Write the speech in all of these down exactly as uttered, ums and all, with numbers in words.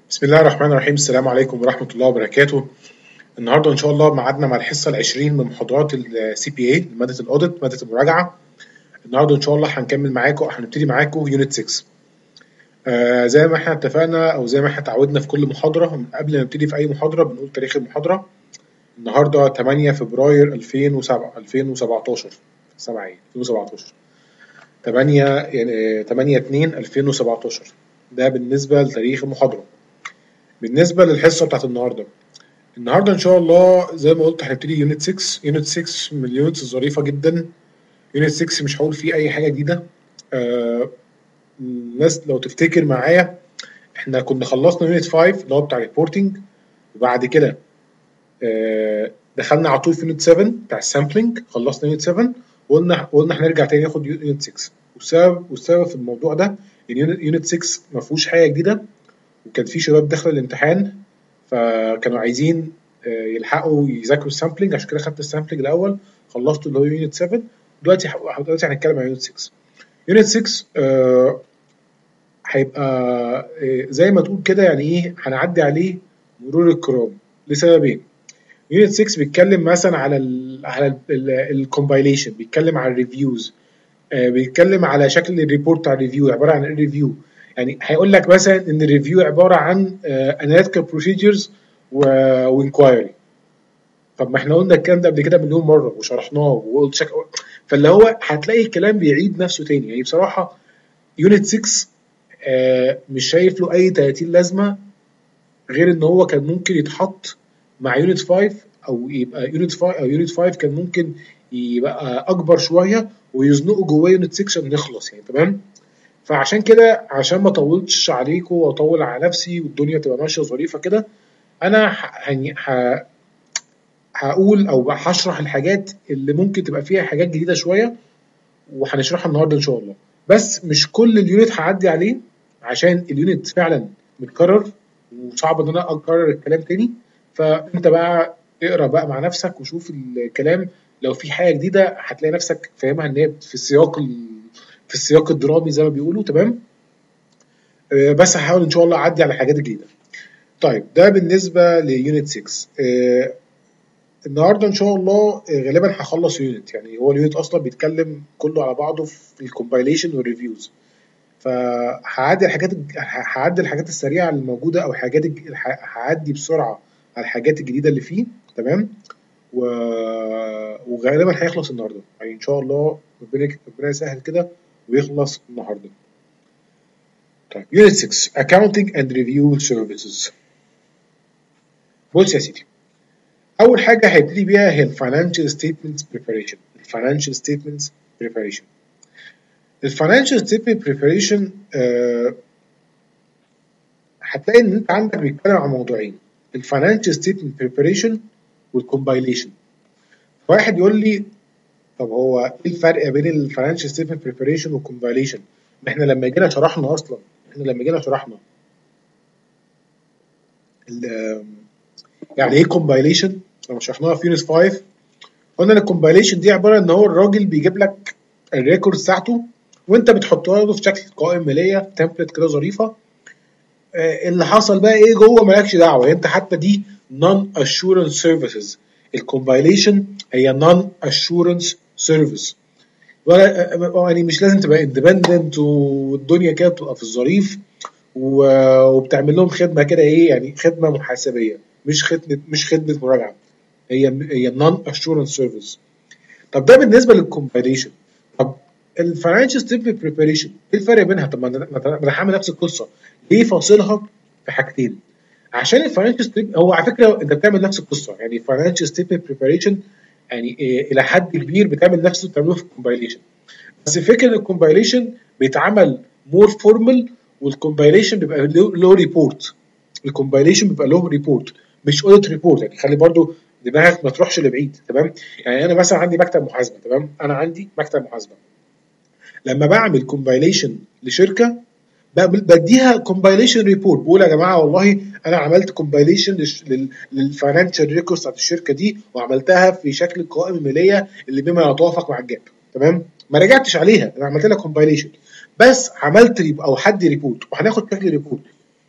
بسم الله الرحمن الرحيم. السلام عليكم ورحمة الله وبركاته. النهارده إن شاء الله ميعادنا مع الحصة العشرين من محاضرات السي بي اي، مادة الأوديت، مادة المراجعة. النهارده إن شاء الله هنكمل معاكم، هنبتدي معاكم يونت ستة. آه زي ما احنا اتفقنا أو زي ما احنا اتعودنا في كل محاضرة، من قبل ما نبتدي في أي محاضرة بنقول تاريخ المحاضرة. النهارده ثمانية فبراير ألفين وسبعة ألفين وسبعتاشر سبعة ألفين وسبعتاشر ثمانية يعني ثمانية اتنين ألفين وسبعتاشر. ده بالنسبة لتاريخ المحاضرة. بالنسبة للحصة بتاعت النهارده النهارده ان شاء الله زي ما قلت هنبتدي يونت ستة. يونت ستة من اليونتس الظريفه جدا. يونت ستة مش هقول فيه اي حاجه جديده. آه الناس لو تفتكر معايا، احنا كنا خلصنا يونت خمسة اللي هو بتاع ريبورتنج، وبعد كده آه دخلنا على طول في يونت سبعة بتاع السامبلنج. خلصنا يونت سبعة وقلنا قلنا هنرجع تاني ناخد يونت ستة. والسبب والسبب في الموضوع ده ان يونت ستة ما فيهوش حاجه جديده، وكان في شباب داخله الامتحان فكانوا عايزين يلحقوا يذاكروا السامبلنج، عشان كده خدت السامبلنج الاول، خلصته اللي هو يونت سبعة. دلوقتي دلوقتي هنتكلم عن يونت ستة. يونت ستة آه هيبقى آه زي ما تقول كده، يعني ايه، هنعدي عليه مرور الكرام لسببين. يونت ستة بيتكلم مثلا على ال على الكومبايليشن، بيتكلم على الريفيوز، آه بيتكلم على شكل الريبورت بتاع الريفيو عباره عن ايه ريفيو. يعني هيقول لك مثلا ان الريفيو عباره عن اناليتيكال بروسيجرز وانكوايري. طب ما احنا قلنا الكلام ده قبل كده مليون مره وشرحناه وقلت شك... فاللي هو هتلاقي الكلام بيعيد نفسه تاني. يعني بصراحه يونت ستة آه مش شايف له اي تلاتين لازمه، غير ان هو كان ممكن يتحط مع يونت خمسة، او يبقى يونت خمسة او يونت خمسة كان ممكن يبقى اكبر شويه ويزنقوا جواه يونت ستة عشان نخلص يعني. تمام. فعشان كده، عشان ما اطولش عليكم واطول على نفسي والدنيا تبقى ماشيه ظريفه كده، انا ح... يعني ح... هقول او هشرح الحاجات اللي ممكن تبقى فيها حاجات جديده شويه، وهنشرحها النهارده ان شاء الله. بس مش كل اليونت هعدي عليه، عشان اليونت فعلا متكرر وصعب ان انا اكرر الكلام تاني. فانت بقى اقرا بقى مع نفسك وشوف الكلام، لو في حاجه جديده هتلاقي نفسك فاهمها ان هي في السياق ال... في السياق الدرامي زي ما بيقولوا. تمام. آه، بس هحاول ان شاء الله اعدي على حاجات جديده. طيب ده بالنسبه ليونت ستة. آه، النهارده ان شاء الله غالبا هخلص يونت. يعني هو اليونت اصلا بيتكلم كله على بعضه في الكومبايليشن والريفيوز، فهعدي الحاجات هعدي الحاجات السريعه اللي موجوده، او حاجات هعدي بسرعه على الحاجات الجديده اللي فيه. تمام. و... وغالبا هيخلص النهارده، يعني ان شاء الله ربنا ربنا يسهل كده ويخلص النهارده. طيب يونت ستة accounting and review services. بص يا سيدي، اول حاجه هيبتدي بيها هي الفاينانشال ستيتمنتس بريباريشن. الفاينانشال ستيتمنتس بريباريشن الفاينانشال ستيتمنت بريباريشن هتلاقي ان انت عندك بيتكلم عن موضوعين: الفاينانشال ستيتمنت بريباريشن والكومبايليشن. واحد يقول لي طب هو ايه الفرق بين الفاينانشال ستيتمنت بريباريشن والكومبايليشن؟ ما احنا لما جينا شرحنا اصلا احنا لما جينا شرحنا يعني ايه كومبايليشن لما شرحناها في يونت خمسة. قلنا ان الكومبايليشن دي عباره ان هو الراجل بيجيب لك الريكورد بتاعته وانت بتحطها له في شكل قوائم ماليه، تمبلت كده ظريفه. آه اللي حصل بقى ايه جوه مالكش دعوه، انت حتى دي نون اشورنس سيرفيسز. الكومبايليشن هي نون اشورنس سيرفيس، ولا يعني مش لازم تبقى اندبندنت والدنيا كده بتبقى في الظريف وبتعمل لهم خدمه كده، ايه يعني، خدمه محاسبيه، مش خدمه مش خدمه مراجعه. هي هي نون اشورنس سيرفيس. طب ده بالنسبه للكومبايليشن. طب الفاينانشال ستيتمنت بريباريشن ايه الفرق بينها؟ طب ما انا هعمل نفس القصه، ليه فاصلها في حاجتين؟ عشان الفاينانشال ستيتمنت هو على فكره انت بتعمل نفس القصه. يعني الفاينانشال ستيتمنت بريباريشن يعني إيه الى حد كبير بتعمل نفس اللي بتعمله في الكومبايليشن، بس الفكره ان الكومبايليشن بيتعمل مور فورمال، والكومبايليشن بيبقى له ريبورت. الكومبايليشن بيبقى له ريبورت مش اوديت ريبورت. يعني خلي برضو دماغك ما تروحش لبعيد. تمام. يعني انا مثلا عندي مكتب محاسبه. تمام. انا عندي مكتب محاسبه، لما بعمل كومبايليشن لشركه بديها كومبايليشن ريبورت، بقول يا جماعه والله انا عملت كومبايليشن للفاينانشال ريكوردز بتاعت الشركه دي وعملتها في شكل القوائم الماليه اللي بما يتوافق مع الجاب. تمام. ما رجعتش عليها، انا عملت لها كومبايليشن بس عملت او حد ريبورت، وهناخد شكل ريبورت.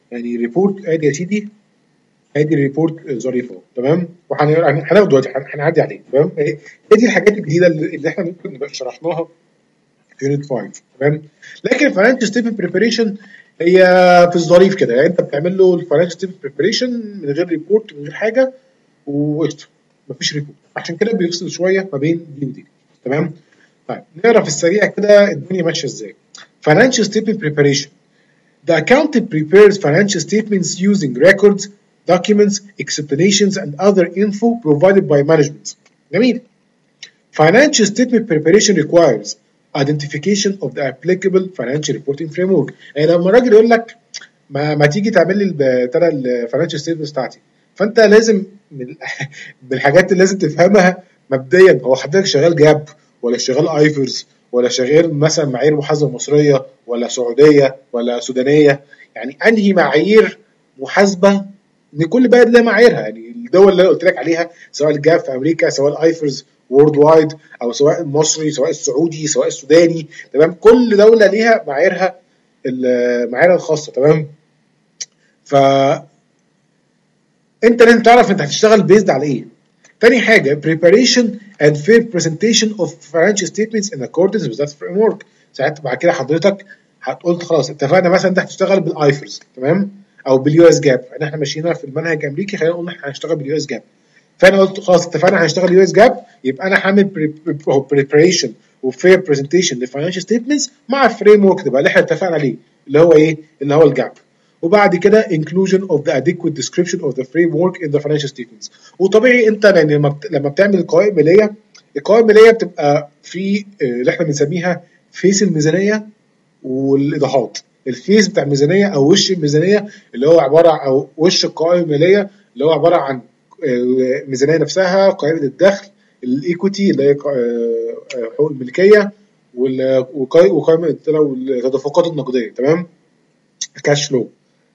يعني ريبورت ادي يا سيدي، ادي الريبورت ظريفه تمام، وهناخده دلوقتي هنعدي عليه تمام. هي دي الحاجات الجديده اللي احنا ممكن نبقى شرحناها في يونت خمسة تمام. لكن الفاينانشال ستيتمنت بريباريشن هي في الظريف كده، يعني انت بتعمل له الفاينانشال ستيتمنت بريباريشن من غير ريبورت من غير حاجه وقشطه، مفيش ريبورت، عشان كده بيفصل شويه ما بين دي ودي تمام. طيب نقرا في السريع كده الدنيا ماشيه ازاي. Financial statement preparation. The accountant prepares financial statements using records, documents, explanations, and other info provided by management. جميل. Financial statement preparation requires identification of the applicable financial reporting framework. يعني لما الراجل يقول لك ما, ما تيجي تعمل لي ترى الفاينانشال ستيتمنتس بتاعتي، فانت لازم من بالحاجات اللي لازم تفهمها مبدئيا، هو حضرتك شغال جاب ولا شغال ايفرز ولا شغال مثلا معايير محاسبه مصريه ولا سعوديه ولا سودانيه؟ يعني انهي معايير محاسبه؟ ان كل بلد لها معاييرها، يعني الدول اللي انا قلت لك عليها سواء الجاب في امريكا سواء الايفرز وورلد وايد او سواء المصري سواء السعودي سواء السوداني تمام، كل دوله ليها معاييرها المعايير الخاصه تمام. ف انت لازم تعرف انت هتشتغل بيزد على ايه. تاني حاجه preparation and fair presentation of financial statements in accordance with that framework. ساعتها بعد كده حضرتك هتقول خلاص اتفقنا مثلا انت هتشتغل بالايفرز تمام او باليو اس جاب، يعني احنا ماشيين في المنهج الامريكي خلينا نقول احنا هنشتغل باليو اس جاب، فانا قلت خلاص اتفقنا هنشتغل يو اس جاب، يبقى انا هعمل preparation وفير برزنتيشن للفاينانشال ستيتمنتس مع الفريم ورك ده بقى اللي احنا اتفقنا عليه اللي هو ايه؟ اللي هو الجاب. وبعد كده inclusion of the adequate description of the framework in the financial statements. وطبيعي انت يعني لما لما بتعمل القوائم الماليه، القوائم الماليه بتبقى في اللي احنا بنسميها فيس الميزانيه والايضاحات. الفيس بتاع الميزانيه او وش الميزانيه اللي هو عباره عن او وش القوائم الماليه اللي هو عباره عن الميزانيه نفسها، قائمه الدخل، الايكويتي اللي هي حقوق الملكيه، وقائمه التدفقات النقديه تمام، الكاش فلو.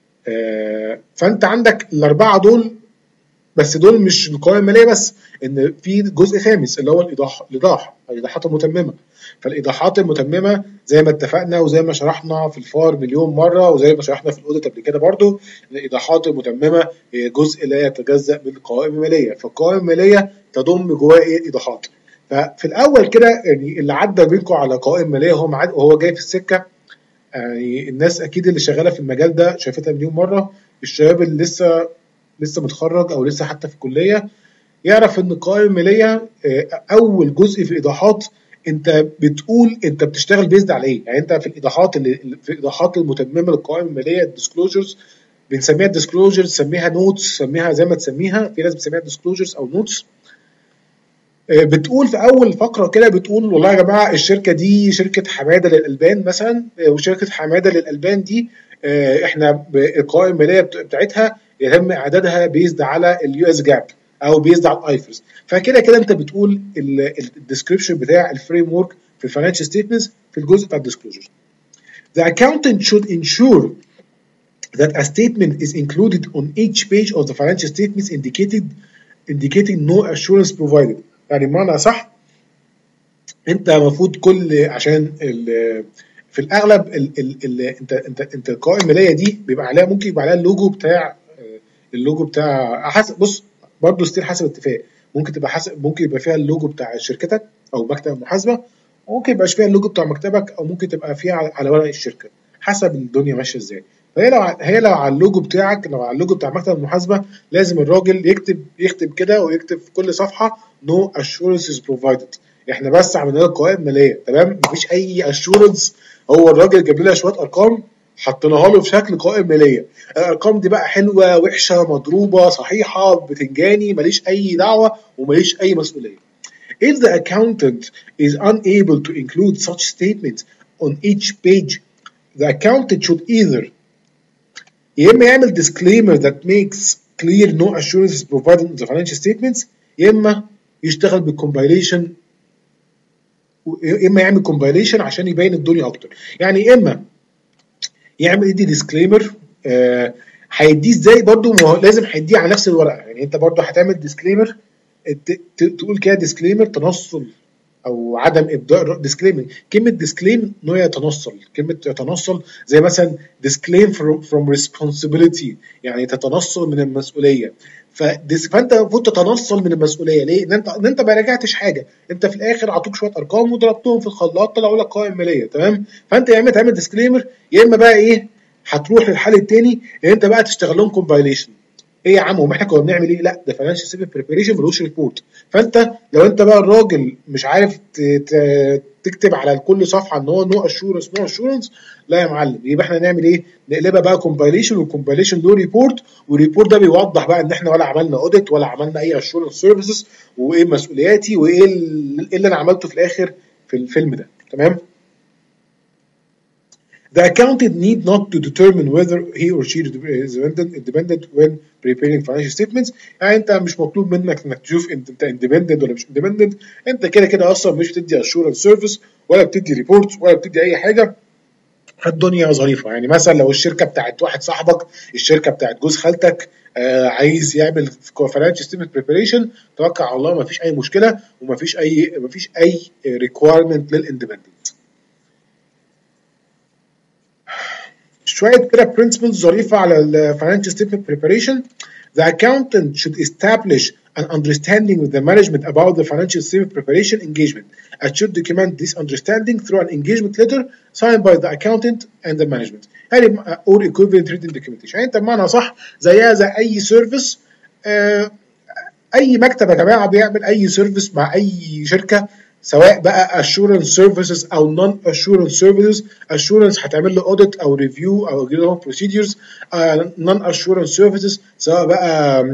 فانت عندك الاربعه دول، بس دول مش القوائم الماليه بس، ان في جزء خامس اللي هو الايضاح الايضاح الايضاحات المتممه. فالايضاحات المتممه زي ما اتفقنا وزي ما شرحنا في الفار مليون مره وزي ما شرحنا في الاوديت قبل كده برضو، الايضاحات المتممه هي جزء لا يتجزا من القوائم الماليه، فالقوائم الماليه تضم جواها ايه؟ ايضاحات. ففي الاول كده يعني اللي عدى بينكم على قوائم ماليه وهو معد وهو جاي في السكه، يعني الناس اكيد اللي شغاله في المجال ده شافتها مليون مره، الشباب اللي لسه لسه متخرج او لسه حتى في الكليه يعرف ان القوائم الماليه اول جزء في الايضاحات انت بتقول انت بتشتغل بيزد على ايه. يعني انت في الايضاحات اللي في الايضاحات المتممه للقوائم الماليه الديسكلوجرز بنسميها ديسكلوجرز، سميها نوتس، سميها زي ما تسميها، في ناس بتسميها ديسكلوجرز او نوتس. بتقول في اول فقره كده بتقول والله يا جماعه الشركه دي شركه حماده للالبان مثلا، وشركه حماده للالبان دي احنا القوائم الماليه بتاعتها يتم اعدادها بيزد على اليو اس جاب او بيزد على الايفرز. فكده كده انت بتقول الديسكريبشن بتاع الفريم ورك في الفاينانشال ستيتمنتس في الجزء بتاع الديسكلوجر. The accountant should ensure that a statement is included on each page of the financial statements indicated indicating no assurance provided. يعني بمعنى صح انت المفروض كل عشان في الاغلب ال ال ال انت انت انت القوائم الماليه دي بيبقى عليها ممكن يبقى عليها اللوجو بتاع اللوجو بتاع حسب بص برضه ستيل حسب اتفاق، ممكن تبقى حسب ممكن يبقى فيها اللوجو بتاع شركتك او مكتب المحاسبه، وممكن يبقاش فيها اللوجو بتاع مكتبك، او ممكن تبقى فيها على ورق الشركه، حسب الدنيا ماشيه ازاي. فهي لو هي لو على اللوجو بتاعك، لو على اللوجو بتاع مكتب المحاسبه لازم الراجل يكتب يكتب كده ويكتب في كل صفحه no assurances provided. احنا بس عملنا لك قوائم ماليه تمام، مفيش اي اشورنس، هو الراجل جاب لنا شويه ارقام حطيناها له في شكل قوائم ماليه، الارقام دي بقى حلوه وحشه مضروبه صحيحه بتنجاني، ماليش اي دعوه وماليش اي مسؤوليه. If the accountant is unable to include such statements on each page, the accountant should either يا اما يعمل disclaimer that makes clear no assurances provided in the financial statements، يا اما يشتغل بالcompilation، يا اما يعمل compilation عشان يبين الدنيا اكتر. يعني يا اما يعمل يدي disclaimer، آه هيديه ازاي برضو؟ ما هو لازم هيديه على نفس الورقه، يعني انت برضو هتعمل disclaimer تقول كده disclaimer تنصل او عدم ابداء ديسكليم. كلمه ديسكليم انه يتنصل، كلمه يتنصل زي مثلا disclaim from, from responsibility، يعني تتنصل من المسؤوليه. فانت المفروض تتنصل من المسؤوليه ليه؟ ان انت ان انت ما راجعتش حاجه، انت في الاخر عطوك شويه ارقام وضربتهم في الخلاط طلعوا لك قوائم ماليه، تمام؟ فانت يا اما تعمل ديسكليمر يا اما بقى ايه؟ هتروح للحل الثاني ان انت بقى تشتغل لهم كومبايليشن. ايه يا عم هو احنا كنا بنعمل ايه؟ لا ده فاينانشال ستيتمنت بريباريشن ملوش ريبورت. فانت لو انت بقى الراجل مش عارف تكتب على كل صفحه ان هو نو اشورنس نو اشورنس، لا يا معلم، يبقى احنا نعمل ايه؟ نقلبها بقى كومبايليشن، والكومبايليشن له ريبورت، والريبورت ده بيوضح بقى ان احنا ولا عملنا اوديت ولا عملنا اي اشورنس سيرفيسز، وايه مسؤولياتي وايه اللي انا عملته في الاخر في الفيلم ده، تمام؟ The accountant need not to determine whether he or she is independent when preparing financial statements. يعني انت مش مطلوب منك انك تشوف انت independent ولا مش independent، انت كده كده اصلا مش بتدي assurance service ولا بتدي ريبورت ولا بتدي اي حاجه. الدنيا ظريفه. يعني مثلا لو الشركه بتاعت واحد صاحبك، الشركه بتاعت جوز خالتك، آه عايز يعمل financial statement preparation، توكل على الله، ما فيش اي مشكله وما فيش اي ما فيش اي requirement للاندبندنت. شويه كده principles ظريفه على ال financial statement preparation. The accountant should establish an understanding with the management about the financial statement preparation engagement and should document this understanding through an engagement letter signed by the accountant and the management. يعني or equivalent written documentation. يعني انت بمعنى صح زيها زي اي سيرفيس. آه اي مكتب يا جماعه بيعمل اي سيرفيس مع اي شركه، سواء بقى assurance services او non assurance services. assurance هتعمل له audit او review او لهم procedures. uh, non assurance services سواء بقى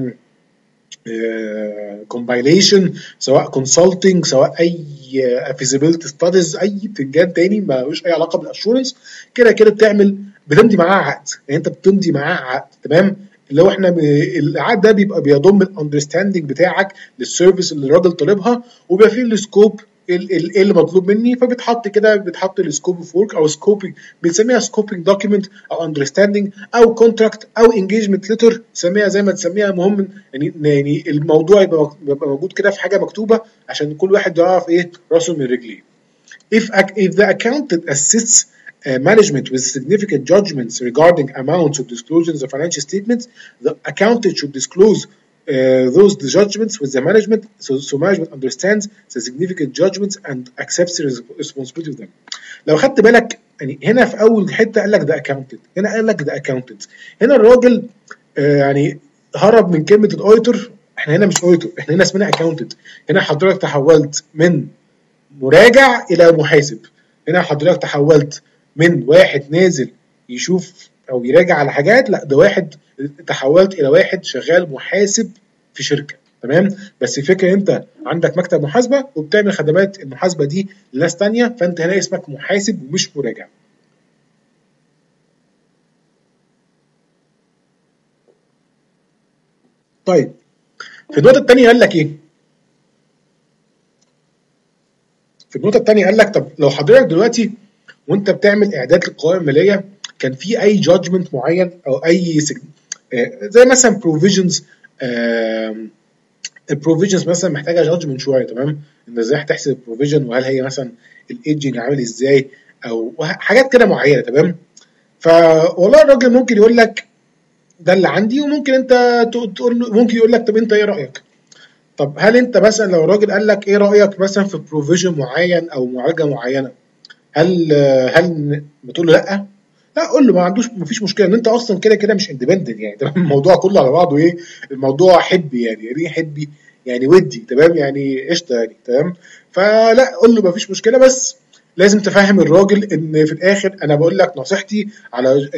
uh, compilation، سواء consulting، سواء اي uh, feasibility studies، اي بتنجان تاني ملوش اي علاقه بالاسورنس، كده كده بتعمل بتمضي معاه عقد. يعني انت بتمضي معاه عقد، تمام؟ اللي هو احنا ب... العقد ده بيبقى بيضم الاندرستاندنج بتاعك للسيرفيس اللي الراجل طالبها، وبيبقى فيه السكوب ايه اللي مطلوب مني، فبتحط كده بتحط السكوب اوف ورك او سكوبنج، بنسميها سكوبنج دوكيمنت او اندرستاندنج او كونتراكت او انجيجمنت ليتر، سميها زي ما تسميها. مهم يعني يعني الموضوع يبقى موجود كده في حاجه مكتوبه عشان كل واحد يعرف ايه راسه من رجليه. If if the accountant assists Uh, management with significant judgments regarding amounts of disclosure in the financial statements, the accountant should disclose uh, those judgments with the management, so, so management understands the significant judgments and accepts the responsibility of them. لو خدت بالك يعني هنا في اول حته قال لك ده accountant، هنا قال لك ده accountant، هنا الراجل uh, يعني هرب من كلمه الاوديتور. احنا هنا مش اوديتور، احنا هنا اسمنا accountant. هنا حضرتك تحولت من مراجع الى محاسب، هنا حضرتك تحولت من واحد نازل يشوف او يراجع على حاجات، لا ده واحد تحولت الى واحد شغال محاسب في شركه، تمام؟ بس الفكره انت عندك مكتب محاسبه وبتعمل خدمات المحاسبه دي لناس ثانيه، فانت هنا اسمك محاسب ومش مراجع. طيب في النقطه الثانيه قال لك ايه؟ في النقطه الثانيه قال لك طب لو حضرتك دلوقتي وانت بتعمل اعداد للقوائم الماليه كان في اي جادجمنت معين او اي سجن... آه زي مثلا بروفيجنز، البروفيجنز مثلا محتاجه جادجمنت شويه، تمام؟ ان ازاي هتحسب البروفيجن، وهل هي مثلا الايدجنج عامل ازاي، او حاجات كده معينه، تمام؟ فوالله الراجل ممكن يقول لك ده اللي عندي، وممكن انت تقول له، ممكن يقول لك طب انت ايه رايك؟ طب هل انت مثلا لو الراجل قال لك ايه رايك مثلا في بروفيجن معين او معالجه معينه، هل هل بتقول له لا؟ لا، قول له ما عندوش، ما فيش مشكله ان انت اصلا كده كده مش اندبندنت، يعني تمام؟ الموضوع كله على بعضه ايه؟ الموضوع حبي، يعني يعني ايه حبي؟ يعني ودي، تمام؟ يعني قشطه يعني، تمام؟ فلا، قول له ما فيش مشكله، بس لازم تفهم الراجل ان في الاخر انا بقول لك نصيحتي على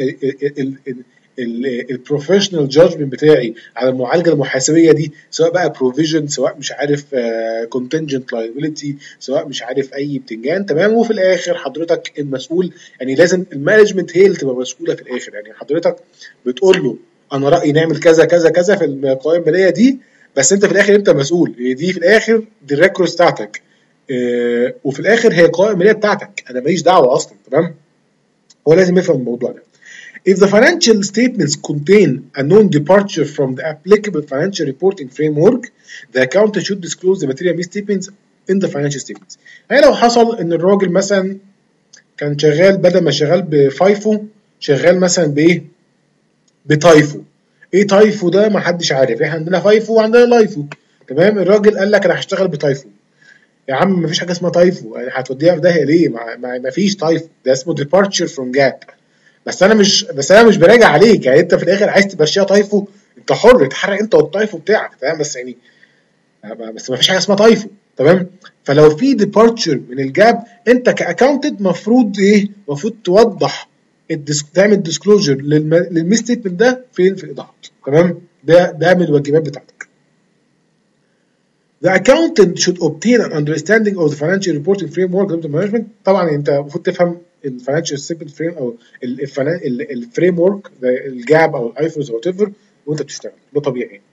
البروفيشنال جادجمنت بتاعي على المعالجه المحاسبيه دي، سواء بقى بروفيجن، سواء مش عارف كونتنجنت لايبيليتي، سواء مش عارف اي بتنجان، تمام؟ وفي الاخر حضرتك المسؤول، يعني لازم المانجمنت هي اللي تبقى مسؤوله في الاخر. يعني حضرتك بتقول له انا رايي نعمل كذا كذا كذا في القوائم الماليه دي، بس انت في الاخر انت مسؤول، دي في الاخر دي الريكورس بتاعتك، اه وفي الاخر هي القوائم الماليه بتاعتك، انا ماليش دعوه اصلا، تمام؟ هو لازم يفهم الموضوع ده. If the financial statements contain a known departure from the applicable financial reporting framework, the accountant should disclose the material misstatements in the financial statements. يعني لو حصل ان الراجل مثلا كان شغال بدل ما شغال بفايفو شغال مثلا بايه؟ بتايفو. ايه تايفو ده؟ ما حدش عارف، احنا عندنا فايفو وعندنا لايفو. تمام. الراجل قال لك انا هشتغل بتايفو. يا عم ما فيش حاجه اسمها تايفو، يعني هتوديها في داهيه ليه؟ ما, ما, ما فيش تايفو، ده اسمه departure from gap. بس انا مش بس انا مش براجع عليك، يعني انت في الاخر عايز تمشيها تايفو انت حر تحرق انت والتايفو بتاعك. تمام. بس يعني بس ما فيش حاجه اسمها تايفو. تمام. فلو في ديبارتشر من الجاب انت كاكاونتنت المفروض ايه؟ المفروض توضح الديسك... تعمل ديسكلوجر للم... للميس ستيتمنت ده فين في الايضاحات. تمام. ده ده من الواجبات بتاعتك. The accountant should obtain an understanding of the financial reporting framework of the management. طبعا انت المفروض تفهم الفاينانشال ستيتمنت فريم او الفريم ورك الجاب او الايفرز او وات ايفر وانت بتشتغل، ده طبيعي.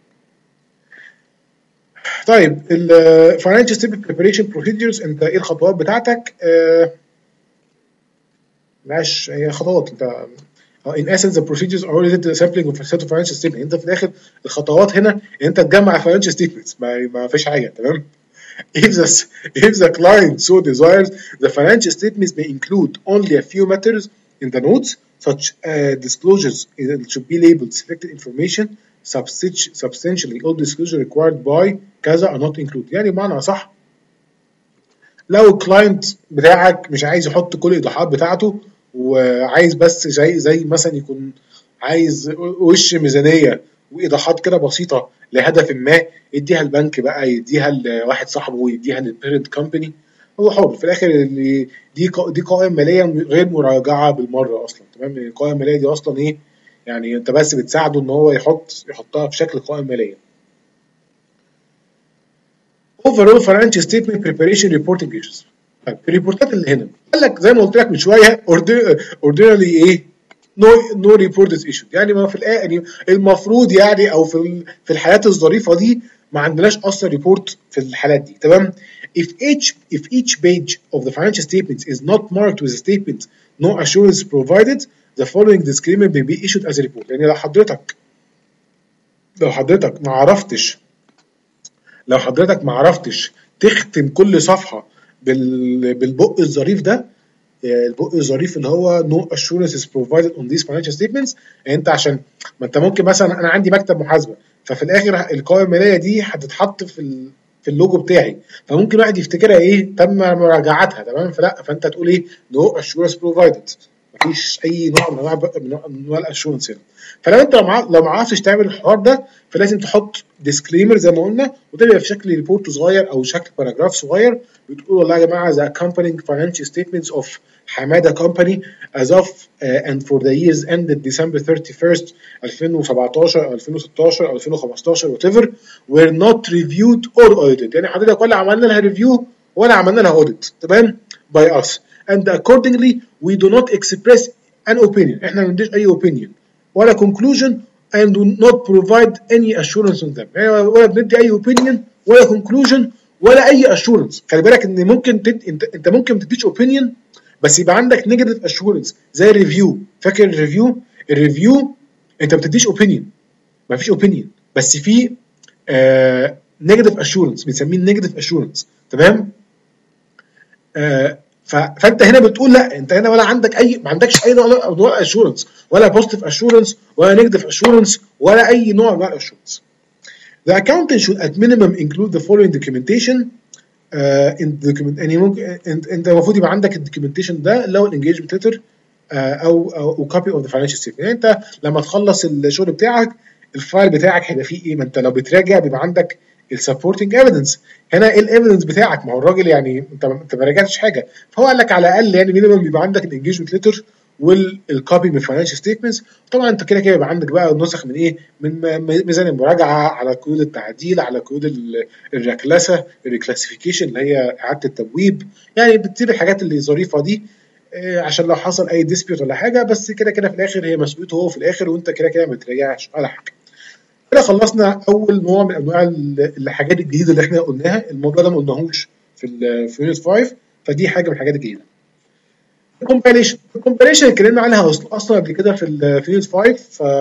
طيب ال financial statement preparation procedures انت ايه الخطوات بتاعتك؟ آه ماشي، هي خطوات انت in essence the procedures are related to the sampling of a set of financial statements. انت في الاخر الخطوات هنا ان انت تجمع financial statements، ما, ما فيش حاجه. تمام. if the if the client so desires the financial statements may include only a few matters in the notes such uh, disclosures. It should be labeled selected information substantially all disclosure required by كذا are not included. يعني بمعنى صح لو الكلاينت بتاعك مش عايز يحط كل الايضاحات بتاعته وعايز بس زي زي مثلا يكون عايز وش ميزانيه وايضاحات كده بسيطه لهدف ما، يديها البنك بقى، يديها لواحد صاحبه، يديها للبيرنت كومباني، هو حر في الاخر. اللي دي دي قوائم ماليه غير مراجعه بالمره اصلا. تمام. القوائم الماليه دي اصلا ايه؟ يعني انت بس بتساعده ان هو يحط يحطها في شكل قوائم ماليه. overall financial statement preparation reporting issues. طيب الريبورتات اللي هنا قال لك زي ما قلت لك من شويه ordinarily ايه؟ no no report is issued. يعني ما في الآخر يعني المفروض يعني او في في الحالات الظريفه دي ما عندناش اصلا ريبورت في الحالات دي. تمام. if each if each page of the financial statements is not marked with a statement no assurance provided the following disclaimer may be issued as a report. يعني لو حضرتك لو حضرتك ما عرفتش لو حضرتك ما عرفتش تختم كل صفحه بال بالبق الظريف ده، البق الظريف اللي هو no assurance is provided on these financial statements. انت عشان ما انت ممكن مثلا انا عندي مكتب محاسبه، ففي الاخر القوائم الماليه دي هتتحط في ال... في اللوجو بتاعي، فممكن واحد يفتكرها ايه؟ تم مراجعتها. تمام. فلا، فانت تقول ايه؟ no assurance provided، مفيش اي نوع من انواع من انواع الاشورنس هنا. فلو انت لو ما عرفتش تعمل الحوار ده فلازم تحط ديسكليمر زي ما قلنا، وتبقى في شكل ريبورت صغير او شكل باراجراف صغير بتقول والله يا جماعه the accompanying financial statements of حماده company as of uh, and for the years ended December thirty-first ألفين وسبعتاشر أو ألفين وستاشر أو ألفين وخمستاشر whatever were not reviewed or audited. يعني حضرتك ولا عملنا لها ريفيو ولا عملنا لها audit. تمام. by us and accordingly we do not express an opinion. احنا ما بنديش اي opinion ولا conclusion and do not provide any assurance on them. يعني ولا بندي اي opinion ولا conclusion ولا اي assurance. خلي بالك ان ممكن تد... انت انت ممكن ما تديش opinion بس يبقى عندك negative assurance زي الريفيو. فاكر الريفيو؟ الريفيو انت ما بتديش opinion، ما فيش opinion بس في آه negative assurance بنسميه negative assurance. تمام. آه فانت هنا بتقول لا، انت هنا ولا عندك اي ما عندكش اي نوع من اشورنس، ولا بوزيتيف اشورنس ولا نيجاتيف اشورنس ولا اي نوع من الاشورنس. The accountant should at minimum include the following documentation uh, in the document. يعني ممكن انت المفروض يبقى عندك الدوكيومنتيشن ده اللي هو الانجيجمنت ليتر او او كوبي اوف ذا فاينانشال ستيتمنت. يعني انت لما تخلص الشغل بتاعك الفايل بتاعك هيبقى فيه ايه؟ ما انت لو بتراجع بيبقى عندك السبورتنج ايفيدنس. هنا ايه الايفيدنس بتاعك؟ ما هو الراجل يعني انت انت ما راجعتش حاجه، فهو قال لك على الاقل يعني مينيمم بيبقى عندك الانجيجمنت ليتر والكوبي من الفاينانشال ستيتمنتس. طبعا انت كده كده يبقى عندك بقى نسخ من ايه؟ من ميزان المراجعه، على قيود التعديل، على قيود الركلسه الريكلاسيفيكيشن اللي هي اعاده التبويب. يعني بتسيب الحاجات اللي ظريفه دي عشان لو حصل اي ديسبيوت ولا حاجه، بس كده كده في الاخر هي مسؤوليته هو في الاخر، وانت كده كده ما بتراجعش ولا حاجه. كده خلصنا اول نوع من انواع الحاجات الجديده اللي احنا قلناها. الموضوع ده ما قلناهوش في في يونت خمسة، فدي حاجه من الحاجات الجديده. الكومبيليشن الكومبيليشن اتكلمنا عنها اصلا قبل كده في في يونت خمسة،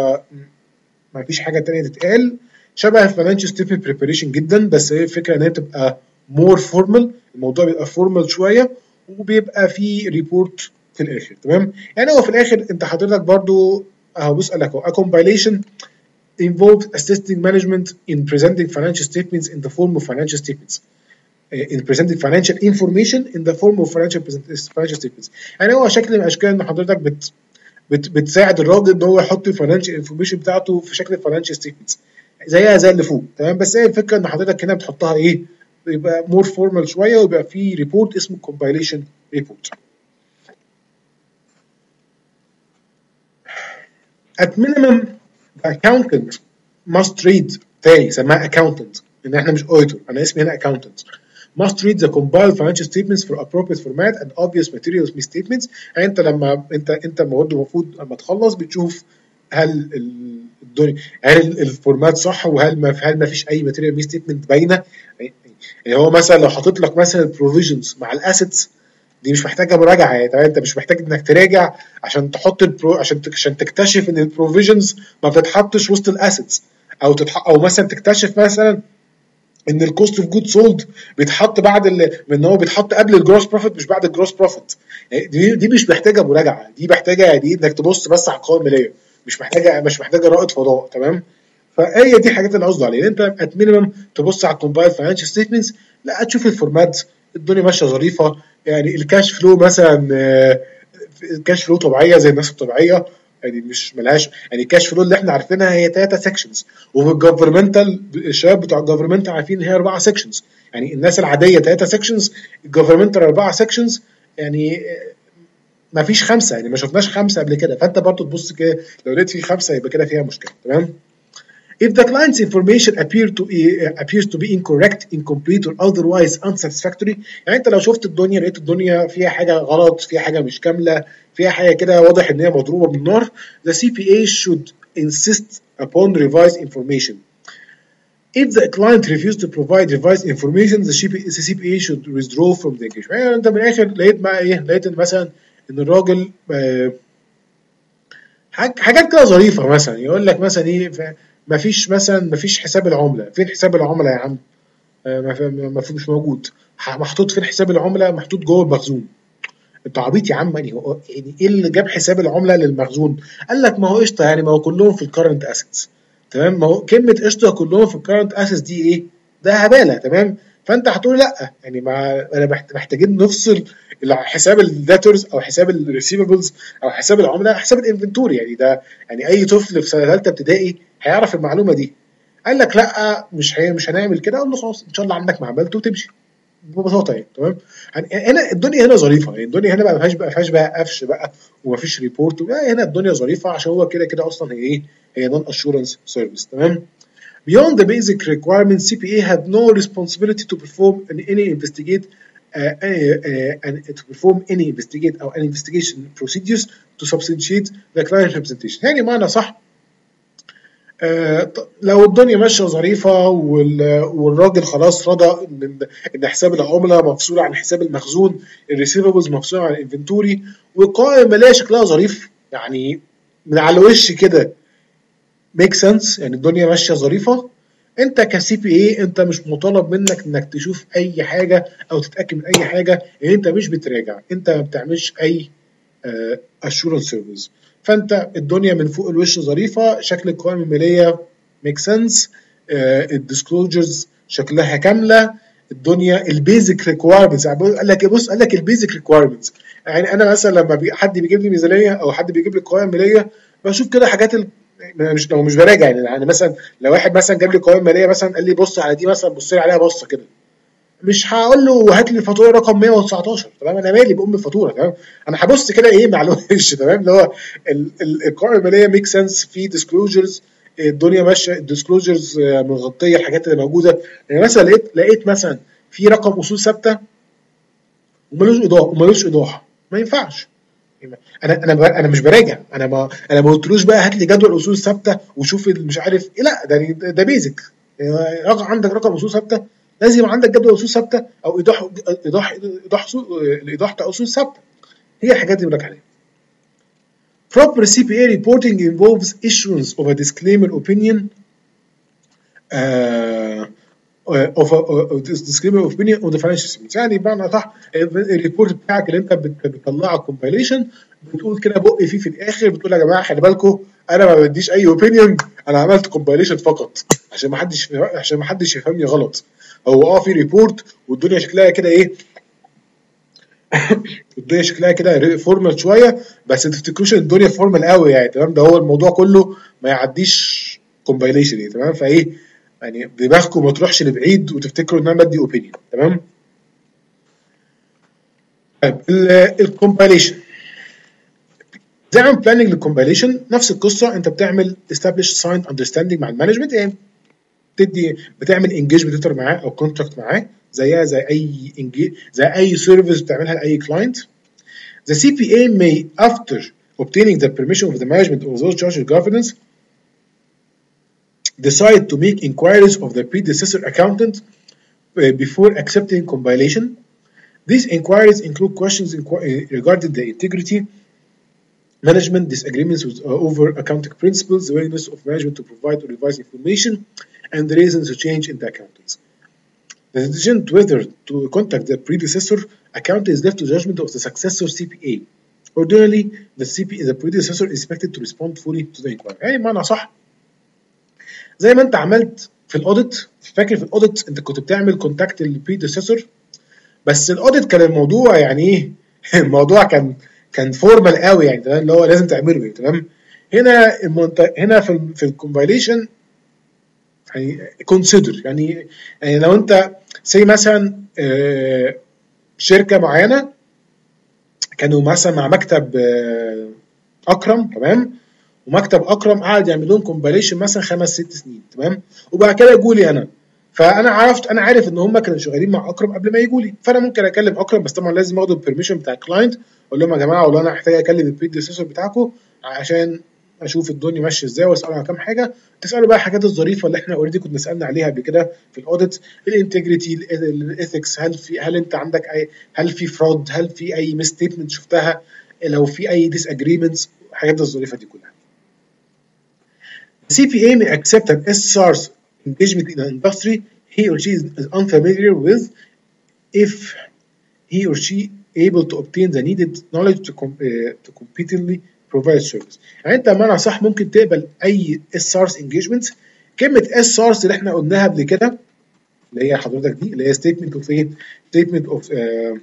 فما فيش حاجه ثانيه تتقال. شبه الفاينانشال ستيتمنت بريباريشن جدا، بس هي الفكره ان هي تبقى مور فورمال، الموضوع بيبقى فورمال شويه وبيبقى فيه ريبورت في الاخر. تمام؟ يعني هو في الاخر انت حضرتك برضو اهو بص قال لك اهو a compilation involves assisting management in presenting financial statements in the form of financial statements. in presenting financial information in the form of financial financial statements. يعني هو شكل من الاشكال ان حضرتك بت بت بتساعد الراجل ان هو يحط الفاينانشال انفورميشن بتاعته في شكل فاينانشال ستيتمنتس زيها زي اللي فوق. تمام؟ بس هي الفكره ان حضرتك هنا بتحطها ايه؟ يبقى مور فورمال شويه ويبقى في ريبورت اسمه compilation report. At minimum the accountant must read تاني سماها accountant ان احنا مش auditor، انا اسمي هنا accountant must read the compiled financial statements for appropriate format and obvious materials misstatements. يعني انت لما انت انت برضه المفروض لما تخلص بتشوف هل الدنيا هل الفورمات صح وهل ما هل ما فيش اي ماتيريال مي ستيتمنت باينه. يعني هو مثلا لو حاطط لك مثلا البروفيجنز مع الاسيتس دي مش محتاجه مراجعه، يعني انت مش محتاج انك تراجع عشان تحط البرو عشان عشان تكتشف ان البروفيجنز ما بتتحطش وسط الاسيتس، او تتح... او مثلا تكتشف مثلا ان الكوست اوف جود سولد بيتحط بعد ال... ان هو بيتحط قبل الجروس بروفيت مش بعد الجروس بروفيت. يعني دي دي مش محتاجه مراجعه، دي محتاجه يعني انك تبص بس على القوائم الماليه، مش محتاجه مش محتاجه رائد فضاء. تمام؟ فهي دي حاجات اللي قصدي عليها. انت ات مينيمم تبص على الكومبايل فاينانشال ستيتمنتس، لا تشوف الفورمات الدنيا ماشيه ظريفه. يعني الكاش فلو مثلا الكاش فلو طبيعيه زي الناس الطبيعيه، يعني مش ملهاش يعني الكاش فلو اللي احنا عارفينها هي ثلاثه سيكشنز، وفي الجفرمنتال الشباب بتوع الجفرمنتال عارفين ان هي اربعه سيكشنز. يعني الناس العاديه ثلاثه سيكشنز، الجفرمنتال اربعه سيكشنز، يعني ما فيش خمسه، يعني ما شفناش خمسه قبل كده. فانت برضه تبص كده لو لقيت في خمسه يبقى كده فيها مشكله. تمام؟ If the client's information appear to uh, appears to be incorrect, incomplete or otherwise unsatisfactory، يعني انت لو شفت الدنيا لقيت الدنيا فيها حاجه غلط، فيها حاجه مش كامله، فيها حاجه كده واضح ان هي مضروبه بالنار، the C P A should insist upon revised information. If the client refuses to provide revised information, the C P A should withdraw from the engagement. يعني انت من الاخر لقيت بقى ايه؟ لقيت مثلا ان الراجل آه حاجات كده ظريفه، مثلا يقول لك مثلا ايه ما فيش مثلا ما فيش حساب العمله. فين حساب العمله يا عم؟ ما مش موجود. محطوط فين حساب العمله؟ محطوط جوه المخزون. انت عبيط يا عم، يعني هو يعني ايه اللي جاب حساب العمله للمخزون؟ قال لك ما هو قشطه، يعني ما هو كلهم في الكرنت اسيتس. تمام؟ ما هو كلمه قشطه كلهم في الكرنت اسيتس دي ايه؟ ده هباله. تمام؟ فانت هتقول لا، يعني ما انا محتاجين نفصل حساب الداتورز او حساب الريسيفبلز او حساب العمله حساب الانفنتوري. يعني ده يعني اي طفل في سنه ثالثه ابتدائي هيعرف المعلومه دي. قال لك لا مش هي مش هنعمل كده. اقول له خلاص ان شاء الله عندك ما عملته وتمشي ببساطه يعني. تمام؟ هنا الدنيا هنا ظريفه، يعني الدنيا هنا بقى ما فيهاش بقى فيهاش بقى قفش بقى وما فيش ريبورت. هنا الدنيا ظريفه عشان هو كده كده اصلا هي ايه؟ هي نون اشورنس سيرفيس. تمام؟ Beyond the basic requirements, C P A had no responsibility to perform any investigate uh, uh, and to perform any investigate or any investigation procedures to substantiate the client representation. يعني معنى صح آه لو الدنيا ماشيه ظريفه والراجل خلاص رضى ان ان حساب العمله مفصول عن حساب المخزون، الريسيفبلز مفصول عن الانفنتوري، والقوائم الماليه شكلها ظريف، يعني من على الوش كده ميك سنس، يعني الدنيا ماشيه ظريفه، انت كسي بي اي انت مش مطالب منك انك تشوف اي حاجه او تتاكد من اي حاجه. يعني انت مش بتراجع، انت ما بتعملش اي اشورنس سيرفيس. فانت الدنيا من فوق الوش ظريفه، شكل القوائم الماليه ميك سنس، الديسكلوجرز شكلها كامله، الدنيا البيزك ريكوايرمنتس. قال لك بص قال لك البيزك ريكوايرمنتس. يعني انا مثلا لما بي حد بيجيب لي ميزانيه او حد بيجيب لي قوائم ماليه بشوف كده حاجات ال... مش لو مش براجع، يعني, يعني مثلا لو واحد مثلا جاب لي قوائم ماليه مثلا قال لي بص على دي مثلا، بص لي عليها بصه كده، مش هقول له هات لي الفاتوره رقم مية وتسعتاشر. تمام؟ انا مالي بام الفاتوره. تمام؟ انا هبص كده ايه مع الوش. تمام؟ اللي هو القوائم الماليه ميك سنس، في ديسكلوجرز، الدنيا ماشيه، الديسكلوجرز مغطيه الحاجات اللي موجوده. يعني مثلا لقيت لقيت مثلا في رقم اصول ثابته وملوش ايضاح وملوش ايضاح، ما ينفعش. انا انا انا مش براجع، انا ما انا ما قلتلوش بقى هات لي جدول اصول ثابته وشوف مش عارف ايه، لا ده ده بيزك. يعني عندك رقم اصول ثابته لازم يبقى عندك جدول اصول ثابته او ايضاح ايضاح ايضاح الايضاح بتاع اصول ثابته. هي الحاجات دي بقول لك عليها. Proper C P A reporting involves issuance of a disclaimer opinion uh, of discriminatory opinion on the financial statements. يعني بمعنى صح الريبورت بتاعك اللي انت بتطلعه كومبايليشن بتقول كده بق فيه في الاخر، بتقول يا جماعه خلي بالكم انا ما بديش اي اوبينيون، انا عملت كومبايليشن فقط عشان ما حدش عشان ما حدش يفهمني غلط. هو اه في ريبورت والدنيا شكلها كده ايه الدنيا شكلها كده فورمال شويه، بس ما تفتكروش ان الدنيا فورمال قوي يعني تمام. ده هو الموضوع كله ما يعديش كومبايليشن يعني تمام. فايه يعني دماغكم ما تروحش لبعيد وتفتكروا ان انا بدي اوبينيون تمام. طيب الكومبايليشن زي ما بلاننج للكومبايليشن نفس القصه، انت بتعمل establish signed understanding مع المانجمنت، يعني بتدي بتعمل انجيجمنت ليتر معاه او كونتراكت معاه زيها زي اي انجي زي اي سيرفيس بتعملها لاي كلاينت. The C P A may after obtaining the permission of the management or those charged with governance decide to make inquiries of the predecessor accountant before accepting compilation. These inquiries include questions regarding the integrity, management, disagreements with, uh, over accounting principles, the willingness of management to provide or revise information, and the reasons to change in the accountants. The decision whether to contact the predecessor accountant is left to judgment of the successor C P A. Ordinarily, the C P A, the predecessor is expected to respond fully to the inquiry. يعني بمعنى صح زي ما انت عملت في الاوديت، فاكر في الاوديت انت كنت بتعمل كونتاكت للبريديسيسور، بس الاوديت كان الموضوع يعني ايه الموضوع كان كان فورمال قوي يعني تمام، اللي هو لازم تعمله يعني تمام. هنا المنت... هنا في ال في الكومبايليشن يعني كونسيدر يعني يعني لو انت زي مثلا آه شركه معينه كانوا مثلا مع مكتب آه اكرم تمام، ومكتب اكرم قعد يعمل لهم كومبايليشن مثلا خمس ست سنين تمام، وبعد كده يجوا لي انا، فانا عرفت انا عارف ان هم كانوا شغالين مع اكرم قبل ما يجوا لي، فانا ممكن اكلم اكرم، بس طبعا لازم اخد البرميشن بتاع الكلاينت، اقول لهم يا جماعه والله انا محتاج اكلم البريديسيسور بتاعكم عشان اشوف الدنيا ماشيه ازاي، واساله على كام حاجه. تسالوا بقى الحاجات الظريفه اللي احنا اوريدي كنا سالنا عليها قبل كده في الاوديت، الانتجريتي، الايثكس، هل في هل انت عندك اي هل في فرود، هل في اي ميس ستيتمنت شفتها، لو في اي ديس اجريمنتس، الحاجات الظريفه دي كلها. The C P A may accept an S S R's engagement in an industry he or she is unfamiliar with if he or she able to obtain the needed knowledge to, com uh, to competently provide service. يعني انت بمعنى صح ممكن تقبل اي S R's engagement. كلمة S R's اللي احنا قلناها قبل كده اللي هي حضرتك دي اللي هي statement of ايه؟ statement of uh,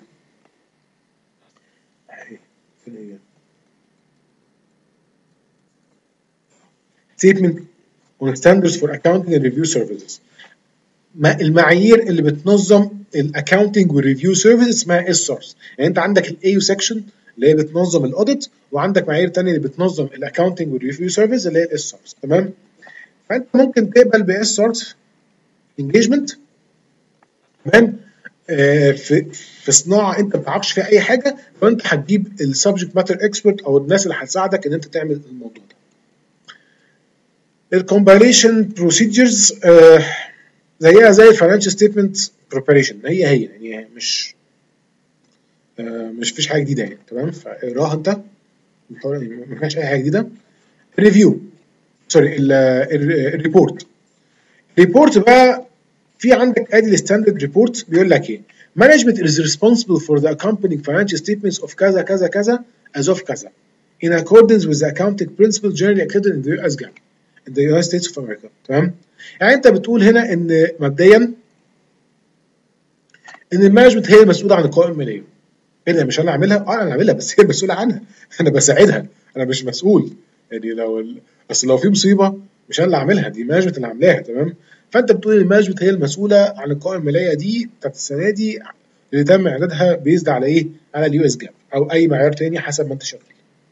statement on standards for accounting and review services. المعايير اللي بتنظم الاكاونتنج والريفيو سيرفيس اسمها اس ارز. يعني انت عندك الاي سكشن اللي هي بتنظم الاوديت، وعندك معايير ثانيه اللي بتنظم الاكاونتنج والريفيو سيرفيس اللي هي الاس ارز تمام. فانت ممكن تقبل باس ارز انجيجمنت تمام آه في في صناعه انت ما بتعرفش فيها اي حاجه، فانت هتجيب السبجكت ماتر اكسبرت او الناس اللي هتساعدك ان انت تعمل الموضوع ده. الكومبايليشن بروسيدجرز آه زيها زي الفاينانشال ستيتمنت بريباريشن، هي هي يعني مش آه مش فيش حاجه جديده يعني تمام. فاقراها انت ما فيهاش اي حاجه جديده. ريفيو سوري الريبورت ريبورت بقى في عندك ادي الستاندرد ريبورت بيقول لك ايه؟ management is responsible for the accompanying financial statements of كذا كذا كذا as of كذا in accordance with the accounting principles generally accepted in the U S GAAP in the United States of America تمام. يعني انت بتقول هنا ان مبدئيا ان المانجمنت هي المسؤوله عن القوائم الماليه. ايه ده مش انا اعملها؟ اه انا اعملها بس هي المسؤوله عنها، انا بساعدها، انا مش مسؤول يعني. لو ال... بس لو في مصيبه مش انا اللي اعملها، دي المانجمنت اللي عاملاها تمام. فانت بتقول المانجمنت هي المسؤوله عن القوائم الماليه دي بتاعت السنه دي اللي تم اعدادها بيزد على ايه؟ على اليو اس جاب او اي معيار تاني حسب ما انت شغال.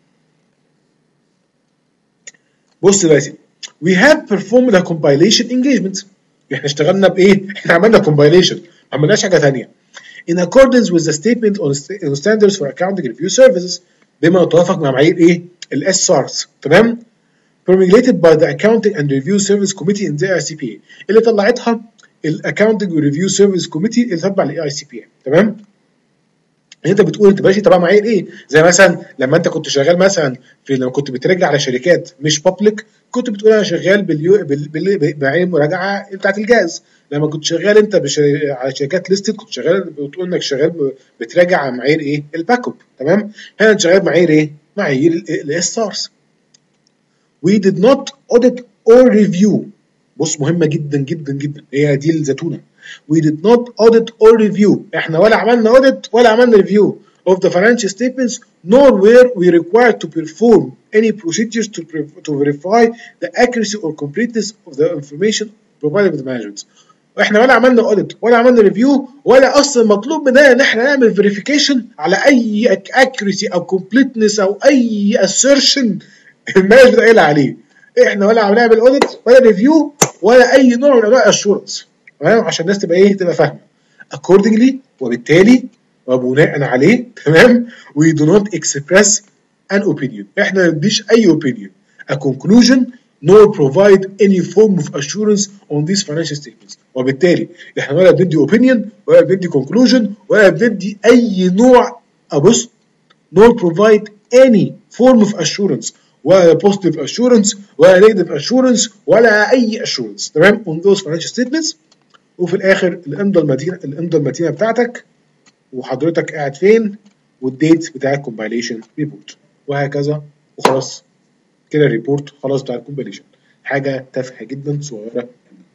بص بقى يا سيدي، we have performed a compilation engagement. احنا اشتغلنا بايه؟ احنا عملنا compilation، ما عملناش حاجه ثانيه. in accordance with the statement on standards for accounting review services بما يتوافق مع معايير ايه؟ الاس ارز تمام؟ promulgated by the accounting and review service committee in the اي سي بي اي اللي طلعتها الاكاونتنج وريفيو سيرفيس كوميتي اللي تبع للاي سي بي اي تمام؟ انت بتقول انت ماشي تبع معايير ايه؟ زي مثلا لما انت كنت شغال مثلا في لما كنت بترجع على شركات مش بابليك كنت بتقول انا شغال باليو بال- بال- بعين المراجعه بتاعت الجهاز. لما كنت شغال انت بش... على شركات ليستد كنت شغال بتقول انك شغال ب- بتراجع معايير ايه؟ الباك اب. تمام؟ هنا انت شغال معايير ايه؟ معايير الاستارز. We did not audit or review. بص مهمة جدا جدا جدا، هي دي الزتونة. We did not audit or review. احنا ولا عملنا audit ولا عملنا review of the financial statements, nor were we required to perform any procedures to, to verify the accuracy or completeness of the information provided by the management. واحنا ولا عملنا audit ولا عملنا ريفيو ولا اصلا مطلوب مننا ان احنا نعمل verification على اي accuracy او completeness او اي assertion المانجمنت قايل عليه. احنا ولا هنعمل اوديت ولا ريفيو ولا اي نوع من انواع الاشورنس. تمام؟ عشان الناس تبقى ايه؟ تبقى فاهمه. accordingly وبالتالي وبناء عليه، تمام، we do not express an opinion. احنا ما نديش اي opinion, a conclusion, nor provide any form of assurance on these financial statements. وبالتالي احنا ولا بندي opinion ولا بندي conclusion ولا بندي اي نوع ابص nor provide any form of assurance ولا positive assurance ولا negative assurance ولا اي assurance. تمام؟ on those financial statements. وفي الاخر الامضه المتينه الامضه المتينه بتاعتك وحضرتك قاعد فين والديت بتاع الكومبايليشن ريبورت وهكذا. وخلاص كده الريبورت خلاص بتاع الكومبايليشن. حاجه تافهه جدا صغيره.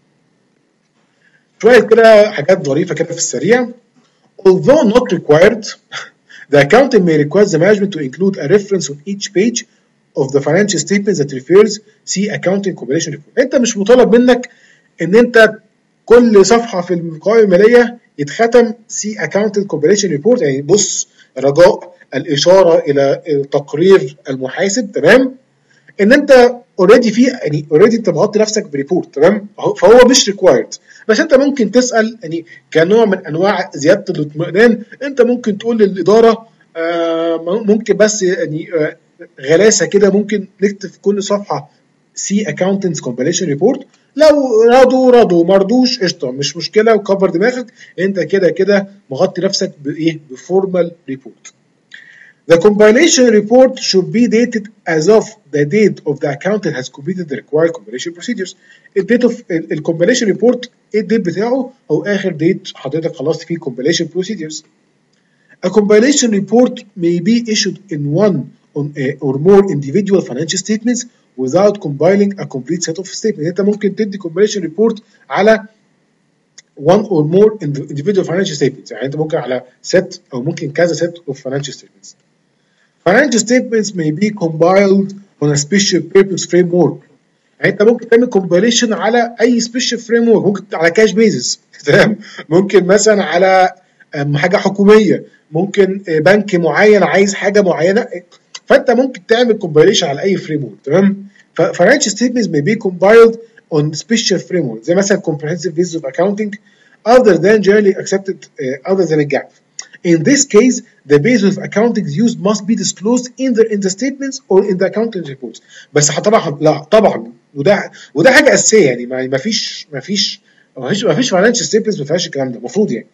شويه كده حاجات ظريفه كده في السريع. although not required the accountant may request the management to include a reference on each page of the financial statements that refers see accounting compilation report. انت مش مطالب منك ان انت كل صفحه في القوائم الماليه يتختم see accounting compilation report. يعني بص، رجاء الاشاره الى تقرير المحاسب. تمام؟ ان انت اوريدي في يعني اوريدي انت مغطي نفسك بريبورت. تمام؟ فهو مش ريكوايرد، بس انت ممكن تسال يعني كنوع من انواع زياده الاطمئنان. انت ممكن تقول للاداره آه ممكن بس يعني آه غلاسه كده ممكن نكتب في كل صفحه سي اكاونتنتس كومبيليشن ريبورت. لو رضوا رضوا ما رضوش قشطه مش مشكله وكبر دماغك، انت كده كده مغطي نفسك بايه؟ بفورمال ريبورت. The compilation report should be dated as of the date of the accountant has completed the required compilation procedures. الديت اوف الكومبيليشن ريبورت الديت بتاعه هو اخر ديت حضرتك خلصت فيه compilation procedures. A compilation report may be issued in one on a, or more individual financial statements without compiling a complete set of statements. انت ممكن تدي compilation report على one or more individual financial statements. يعني انت ممكن على set او ممكن كذا set of financial statements. Financial statements may be compiled on a special purpose framework. يعني انت ممكن تعمل compilation على اي special framework. ممكن على cash basis. تمام؟ ممكن مثلا على حاجه حكوميه، ممكن بنك معين عايز حاجه معينه، فانت ممكن تعمل compilation على اي framework. تمام؟ financial statements may be compiled on special framework زي مثلا comprehensive basis of accounting other than generally accepted uh, other than a gap. In this case, the basis of accounting used must be disclosed either in the statements or in the accounting reports. بس طبعا لا طبعا وده وده حاجه اساسيه يعني ما فيش ما فيش ما فيش ما فيش financial statements ما فيهاش الكلام ده المفروض يعني.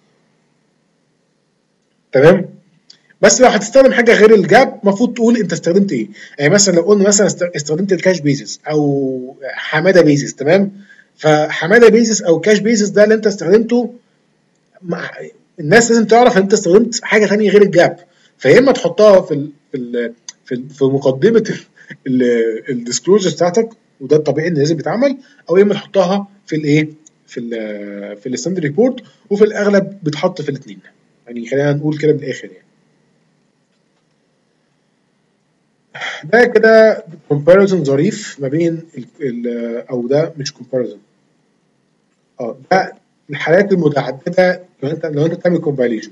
تمام؟ بس لو هتستخدم حاجه غير الجاب المفروض تقول انت استخدمت ايه. يعني مثلا لو قلنا مثلا استخدمت الكاش بيزس او حماده بيزس. تمام؟ فحماده بيزس او كاش بيزس ده اللي انت استخدمته مع الناس لازم تعرف انت استخدمت حاجه ثانيه غير الجاب، فيا اما تحطها في ال في ال في, ال في مقدمه الديسكلوجر بتاعتك وده الطبيعي اللي لازم يتعمل، او يا اما تحطها في الايه في ال في الستاندرد ريبورت، وفي الاغلب بتحط في الاثنين. يعني خلينا نقول كده من الاخر يعني. ده كده كومباريزون ظريف ما بين ال ال او ده مش كومباريزون اه ده الحالات المتعدده. لو انت لو انت بتعمل كومبايليشن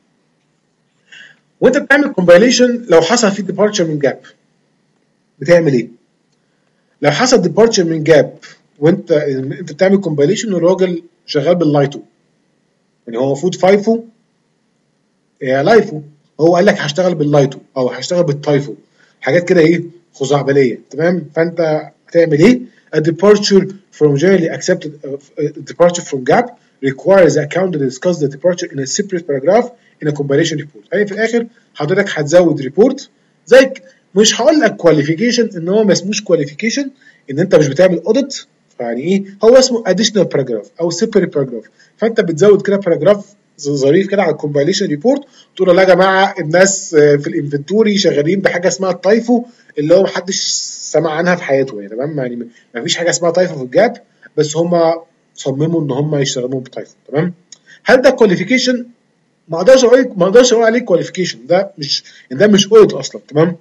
وانت بتعمل كومبايليشن لو حصل فيه ديبارتشر من جاب بتعمل ايه؟ لو حصل ديبارتشر من جاب وانت انت بتعمل كومبايليشن والراجل شغال باللايتو، يعني هو المفروض فايفو يا لايفو، هو قال لك هشتغل باللايتو او هشتغل بالتايفو، حاجات كده ايه خزعبليه. تمام؟ فانت هتعمل ايه؟ A departure from generally accepted uh, departure from gap requires the accountant to discuss the departure in a separate paragraph in a compilation report. يعني في الاخر حضرتك هتزود ريبورت زي مش هقول لك كواليفيكيشن ان هو ما اسموش كواليفيكيشن، ان انت مش بتعمل اوديت، فيعني ايه هو اسمه اديشنال باراجراف او سيبريت باراجراف، فانت بتزود كده باراجراف ظريف كده على الكومبايليشن ريبورت، تقول له لا يا جماعه الناس في الانفنتوري شغالين بحاجه اسمها التايفو اللي هو محدش سمع عنها في حياته يعني، تمام؟ يعني ما فيش حاجه اسمها تايفو في الجاب، بس هم صمموا ان هم يشتغلوا بتايفو، تمام؟ هل ده كواليفيكيشن؟ ما اقدرش اقول ما اقدرش اقول عليه كواليفيكيشن، ده مش ده مش اوديت اصلا، تمام؟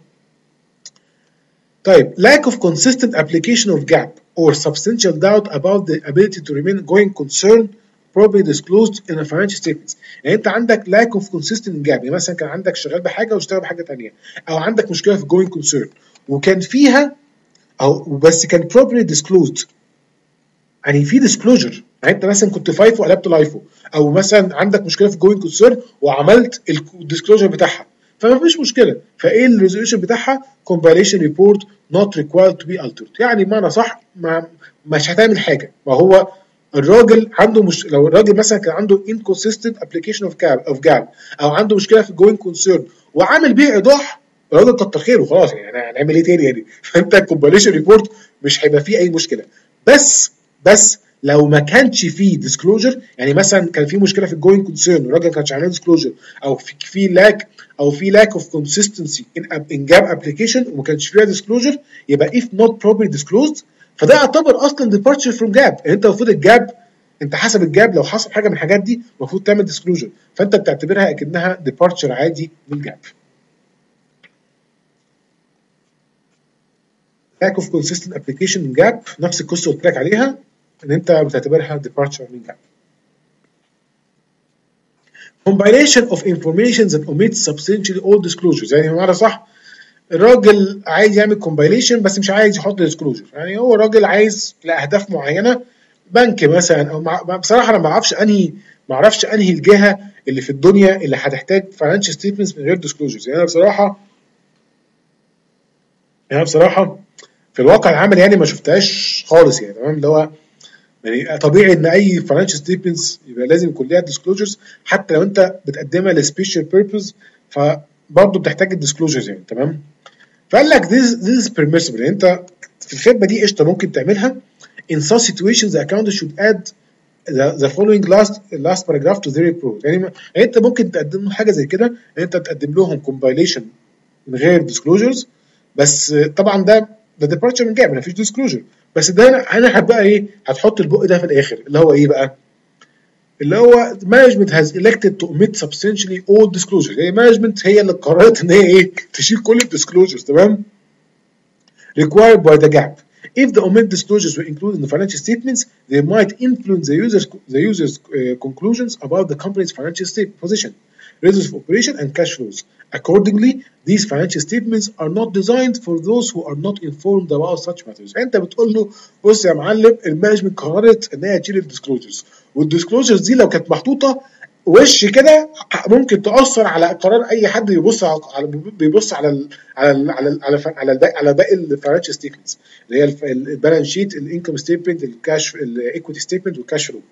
طيب lack of consistent application of gap or substantial doubt about the ability to remain going concern probably disclosed in a financial statements. يعني انت عندك lack of consistent gap، يعني مثلا كان عندك شغال بحاجه واشتغل بحاجه ثانيه، او عندك مشكله في going concern وكان فيها او بس كان properly disclosed، يعني في disclosure، يعني انت مثلا كنت فايفو وقلبت لايفو، او مثلا عندك مشكله في going concern وعملت الديسكلوجر بتاعها، فما فيش مشكله. فايه الريزوليوشن بتاعها؟ compilation report not required to be altered، يعني بمعنى صح ما مش هتعمل حاجه. ما هو الراجل عنده مش لو الراجل مثلا كان عنده inconsistent application of gap of gap او عنده مشكله في going concern وعامل بيه ايضاح، الراجل كتر خيره خلاص، يعني هنعمل ايه تاني يعني؟ فانت الكومبايليشن ريبورت مش هيبقى فيه اي مشكله. بس بس لو ما كانش فيه ديسكلوجر، يعني مثلا كان في مشكله في الجوينج كونسيرن والراجل ما كانش عامل ديسكلوجر، او في في لاك او في لاك اوف كونسيستنسي ان جاب ابلكيشن وما كانش فيها ديسكلوجر، يبقى if not properly disclosed فده يعتبر اصلا departure from gap. يعني انت المفروض الجاب، انت حسب الجاب لو حصل حاجه من الحاجات دي المفروض تعمل ديسكلوجر، فانت بتعتبرها اكنها departure عادي من الجاب. lack of consistent application in gap نفس القصه قلت لك عليها، ان انت بتعتبرها departure من gap. combination of information that omits substantially all disclosures، يعني بمعنى صح الراجل عايز يعمل combination بس مش عايز يحط disclosure، يعني هو الراجل عايز لاهداف معينه، بنك مثلا او مع... بصراحه انا ما اعرفش انهي ما اعرفش انهي الجهه اللي في الدنيا اللي هتحتاج financial statements من غير disclosures. يعني انا بصراحه يعني بصراحه في الواقع العملي يعني ما شفتهاش خالص، يعني تمام؟ اللي هو يعني طبيعي ان اي financial statements يبقى لازم يكون ليها disclosures، حتى لو انت بتقدمها لسبيشال بيربز فبرضه بتحتاج الديسكلوجرز، يعني تمام؟ فقال لك this this is permissible، يعني انت في الخدمه دي قشطه ممكن تعملها. in such situations the accountant should add the, the following last last paragraph to their report. يعني, يعني انت ممكن تقدم له حاجه زي كده، ان انت تقدم لهم compilation من غير disclosures، بس طبعا ده ده departure من جاب مفيش disclosure، بس ده هنا هنا هتبقى ايه؟ هتحط البق ده في الاخر اللي هو ايه بقى؟ اللي هو management has elected to omit substantially all disclosures، يعني management هي اللي قررت ان هي ايه؟ تشيل كل الديسكلوجرز، تمام؟ required by the gap. If the omitted disclosures were included in the financial statements, they might influence the user's the user's uh, conclusions about the company's financial state position, results of operation, and cash flows. Accordingly, these financial statements are not designed for those who are not informed about such matters. انت بتقول له بص يا معلم المانجمنت قررت ان هي تشيل الديسكلوجرز، والديسكلوجرز دي لو كانت محطوطه وش كده ممكن تاثر على قرار اي حد بيبص على بيبص على ال على ال على ال على ال على الباقي على باقي الفاينانشال ستيتمنتس اللي هي البالانس شيت، الانكم ستيتمنت، الكاش، الايكويتي ستيتمنت، والكاش فلو.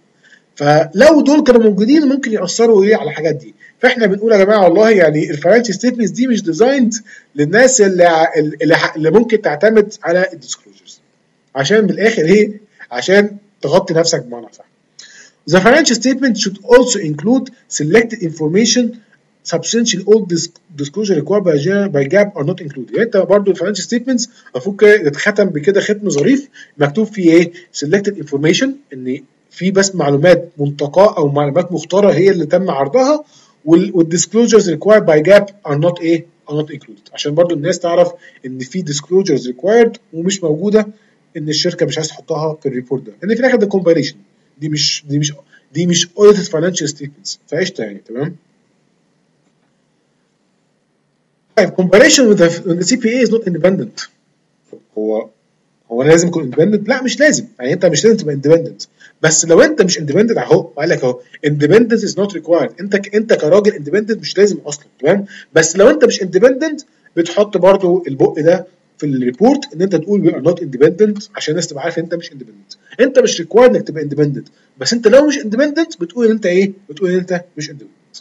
فلو دول كانوا موجودين ممكن ياثروا ايه على الحاجات دي. فاحنا بنقول يا جماعه والله يعني الفاينانشال ستيتمنتس دي مش ديزايند للناس اللي اللي, اللي ممكن تعتمد على الديسكلوجرز، عشان بالاخر ايه؟ عشان تغطي نفسك بمعنى صح. The financial statement should also include selected information substantially all disclosure required by by gap are not included. يعني انت برضه الفاينانشال ستيتمنتس المفروض كده يتختم بكده ختم ظريف مكتوب فيه ايه؟ selected information، ان في بس معلومات منتقاه او معلومات مختاره هي اللي تم عرضها، والديسكلوجرز required by gap are not ايه؟ are not included، عشان برضه الناس تعرف ان في disclosures required ومش موجوده، ان الشركه مش عايزه تحطها في الريبورت ده، لان في الاخر ده كومبايليشن، دي مش دي مش دي مش audited financial statements، فقشطه يعني تمام. طيب comparison with the, with the سي بي إيه is not independent. هو هو انا لازم اكون independent؟ لا مش لازم، يعني انت مش لازم تبقى independent، بس لو انت مش independent اهو قال لك اهو independence is not required، انت ك انت كراجل independent مش لازم اصلا، تمام؟ بس لو انت مش independent بتحط برضو البق ده في الريبورت ان انت تقول we are not independent عشان الناس تبقى عارفه انت مش independent. انت مش required انك تبقى independent، بس انت لو مش independent بتقول ان انت ايه؟ بتقول ان انت مش independent.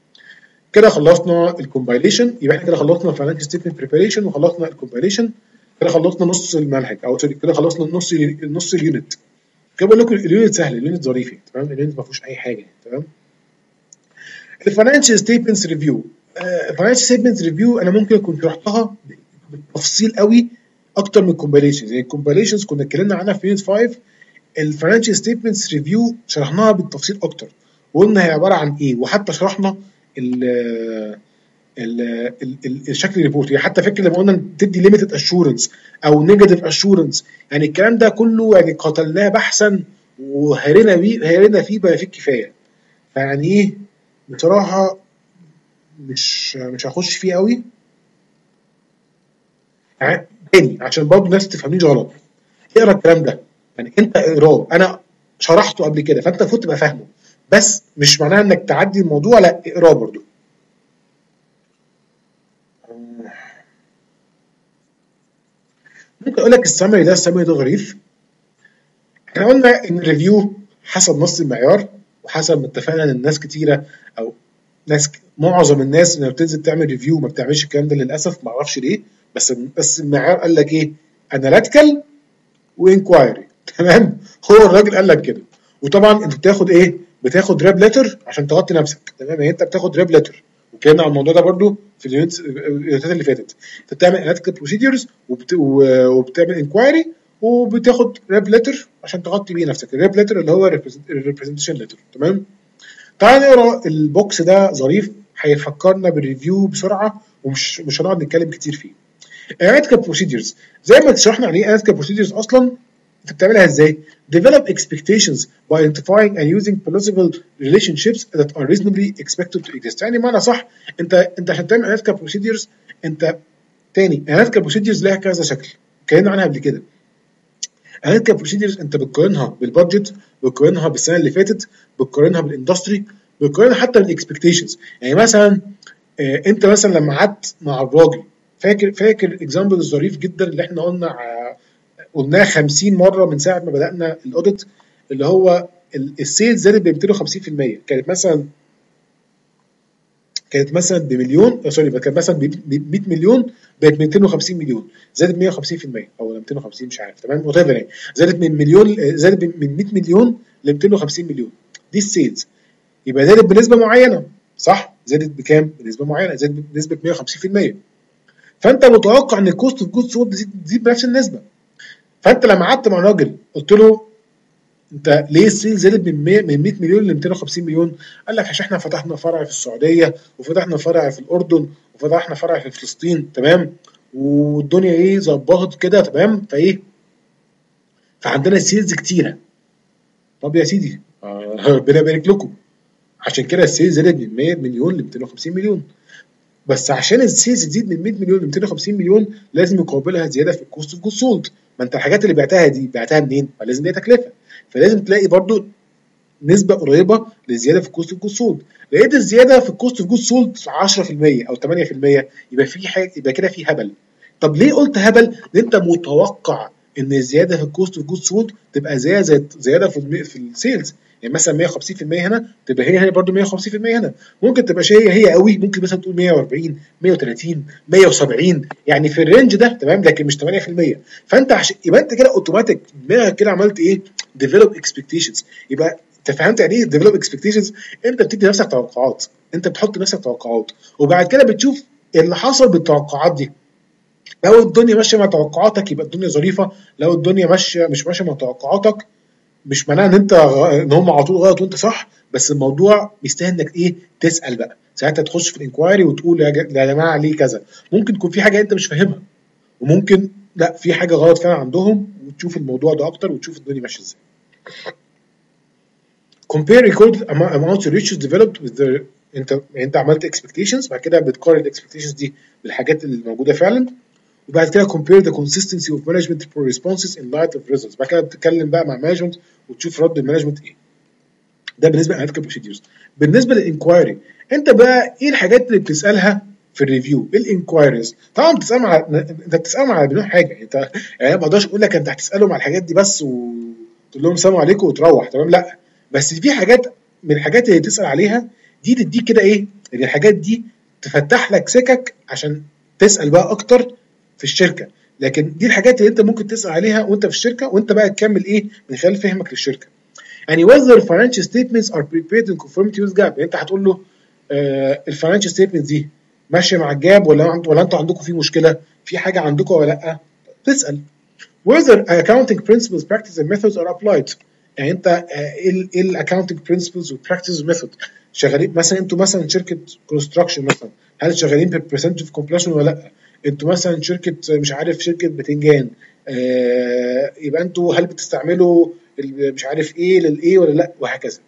كده خلصنا الكومبايليشن، يبقى احنا كده خلصنا الفاينانشال ستيتمنت بريباريشن وخلصنا الكومبايليشن. كده خلصنا نص المنهج، او سوري كده خلصنا نص نص اليونت. كده بقول لكم اليونت سهل، اليونت ظريف، تمام، اليونت ما فيهوش اي حاجه، تمام. الفاينانشال ستيتمنتس ريفيو، الفاينانشال ستيتمنتس ريفيو انا ممكن اكون شرحتها بالتفصيل قوي اكتر من الكومبيليشنز. يعني الكومبيليشنز كنا اتكلمنا عنها في يونت خمسة، الفاينانشال ستيتمنتس ريفيو شرحناها بالتفصيل اكتر، وقلنا هي عباره عن ايه، وحتى شرحنا ال ال ال الشكل الريبورت. يعني حتى فاكر لما قلنا تدي ليميتد اشورنس او نيجاتيف اشورنس، يعني الكلام ده كله يعني قتلناه بحثا وهرينا بيه، هرينا فيه بما فيه الكفايه. فيعني ايه بصراحه مش مش هخش فيه قوي يعني تاني، عشان برضه الناس تفهمنيش غلط. اقرا الكلام ده، يعني انت اقراه، انا شرحته قبل كده فانت المفروض تبقى فاهمه، بس مش معناها انك تعدي الموضوع، لا اقراه برضه. ممكن اقول لك السمري ده، السمري ده ظريف. احنا قلنا ان الريفيو حسب نص المعيار، وحسب ما اتفقنا ان الناس كتيره او ناس ك- معظم الناس لما بتنزل تعمل ريفيو ما بتعملش الكلام ده للاسف، ما اعرفش ليه، بس بس المعيار قال لك ايه؟ اناليتيكال وانكوايري. تمام، هو الراجل قال لك كده. وطبعا انت بتاخد ايه؟ بتاخد ريب ليتر عشان تغطي نفسك، تمام، يعني انت بتاخد ريب ليتر، واتكلمنا عن الموضوع ده برضو في اليونتس اليونتات اللي فاتت. انت بتعمل اناليتيكال بروسيدرز وبتعمل انكوايري، وبتاخد ريب ليتر عشان تغطي بيه نفسك. الريب ليتر اللي هو الريبريزنتيشن ليتر، تمام. تعال نقرا البوكس ده ظريف، هيفكرنا بالريفيو بسرعه، ومش مش هنقعد نتكلم كتير فيه. اناليتيكال بروسيدرز زي ما شرحنا عليه، اناليتيكال بروسيدرز اصلا انت بتعملها ازاي؟ develop expectations by identifying and using plausible relationships that are reasonably expected to exist. يعني معنى صح، انت انت عشان تعمل اناليتيكال بروسيدرز، انت تاني اناليتيكال بروسيدرز لها كذا شكل، اتكلمنا عنها قبل كده. اناليتيكال بروسيدرز انت بتقارنها بالبادجت، بتقارنها بالسنه اللي فاتت، بتقارنها بالاندستري، بتقارنها حتى بالاكسبكتيشنز. يعني مثلا آه، انت مثلا لما قعدت مع الراجل، فاكر فاكر الاكزامبل الظريف جدا اللي احنا قلنا ع- قلناها خمسين مره من ساعه ما بدانا الاوديت، اللي هو ال- السيلز زادت ب مئتين وخمسين في المية. كانت مثلا كانت مثلا بمليون، آه، سوري، كانت مثلا ب مية مليون، بقت مئتين وخمسين مليون، زادت مية وخمسين في المية او مئتين وخمسين مش عارف، تمام، وات يعني. زادت من مليون، آه، زادت من مية مليون ل مئتين وخمسين مليون، دي السيلز. يبقى زادت بنسبه معينه، صح؟ زادت بكام؟ بنسبه معينه، زادت بنسبه مية وخمسين في المية. فانت متوقع ان الكوست اوف جود سولد تزيد بنفس النسبه. فانت لما قعدت مع راجل قلت له انت ليه السيل زادت من مية من مية مليون ل مئتين وخمسين مليون؟ قال لك عشان احنا فتحنا فرع في السعوديه، وفتحنا فرع في الاردن، وفتحنا فرع في فلسطين، تمام، والدنيا ايه ظبطت كده، تمام، فايه فعندنا سيلز كتيره. طب يا سيدي، آه، ربنا يبارك لكم، عشان كده السيلز زادت من مية مليون ل مئتين وخمسين مليون. بس عشان السيلز تزيد من مية مليون ل مئتين وخمسين مليون لازم يقابلها زياده في الكوست اوف جود سولد. ما انت الحاجات اللي بعتها دي بعتها منين؟ فلازم ليها تكلفه، فلازم تلاقي برضو نسبه قريبه للزياده في الكوست اوف جود سولد. لقيت الزياده في الكوست اوف جود سولد عشرة في المية او ثمانية في المية، يبقى في حاجه، يبقى كده في هبل. طب ليه قلت هبل؟ لان انت متوقع ان الزياده في الكوست اوف جود سولد تبقى زي زي زياده في الم- في السيلز. يعني مثلا مية وخمسين في المية هنا تبقى هي هي برضه مية وخمسين في المية هنا. ممكن تبقى هي هي قوي، ممكن مثلا تقول مية واربعين، مية وتلاتين، مية وسبعين، يعني في الرينج ده، تمام، لكن مش ثمانية في المية. فانت عشان يبقى انت كده اوتوماتيك دماغك كده عملت ايه؟ ديفلوب اكسبكتيشنز. يبقى انت فهمت يعني ايه ديفلوب اكسبكتيشنز؟ انت بتدي نفسك توقعات، انت بتحط لنفسك توقعات، وبعد كده بتشوف اللي حصل بالتوقعات دي. لو الدنيا ماشيه مع توقعاتك يبقى الدنيا ظريفه، لو الدنيا ماشيه مش ماشيه مع توقعاتك، مش معناها ان انت غ- ان هم على طول غلط وانت صح، بس الموضوع بيستاهل انك ايه؟ تسال بقى ساعتها، تخش في الانكوايري وتقول يا ج- يا جماعه ليه كذا. ممكن يكون في حاجه انت مش فاهمها، وممكن لا في حاجه غلط فعلا عندهم، وتشوف الموضوع ده اكتر وتشوف الدنيا ماشيه ازاي. compare recorded amou- amounts of reaches developed with the انت انت عملت expectations، بعد كده بتقارن الاكسبكتيشنز دي بالحاجات اللي موجوده فعلا، وبعد كده compare the consistency of management responses in light of results. بعد كده بتتكلم بقى مع management وتشوف رد المانجمنت ايه. ده بالنسبه للاناليتيكال بروسيديرز. بالنسبه للانكوايري، انت بقى ايه الحاجات اللي بتسالها في الريفيو؟ ايه الانكوايريز؟ طبعا بتسالهم على انت بتسالهم على مليون حاجه. يعني انت يعني أنا ما اقدرش اقول لك انت هتسالهم على الحاجات دي بس وتقول لهم سلام عليكم وتروح، تمام، لا. بس في حاجات من الحاجات اللي تسال عليها دي تديك كده ايه، يعني الحاجات دي تفتح لك سكك عشان تسال بقى اكتر في الشركه، لكن دي الحاجات اللي انت ممكن تسال عليها وانت في الشركه، وانت بقى تكمل ايه من خلال فهمك للشركه. يعني whether financial statements are prepared in conformity with جاب، يعني انت هتقول له آه الفاينانشال ستيتمنتس دي ماشيه مع الجاب ولا ولا انتوا عندكم في مشكله، في حاجه عندكم ولا لا، تسال. whether accounting principles practices and methods are applied، يعني انت ايه ايه الاكونتنج برنسبلز والبراكتس ميثود شغالين. مثلا انتوا مثلا شركه كونستراكشن مثلا، هل شغالين بالبرسنتج اوف كومبليشن ولا لا؟ انتوا مثلا شركه مش عارف شركه بتنجان، آه يبقى انتوا هل بتستعملوا مش عارف ايه للايه ولا لا، وهكذا.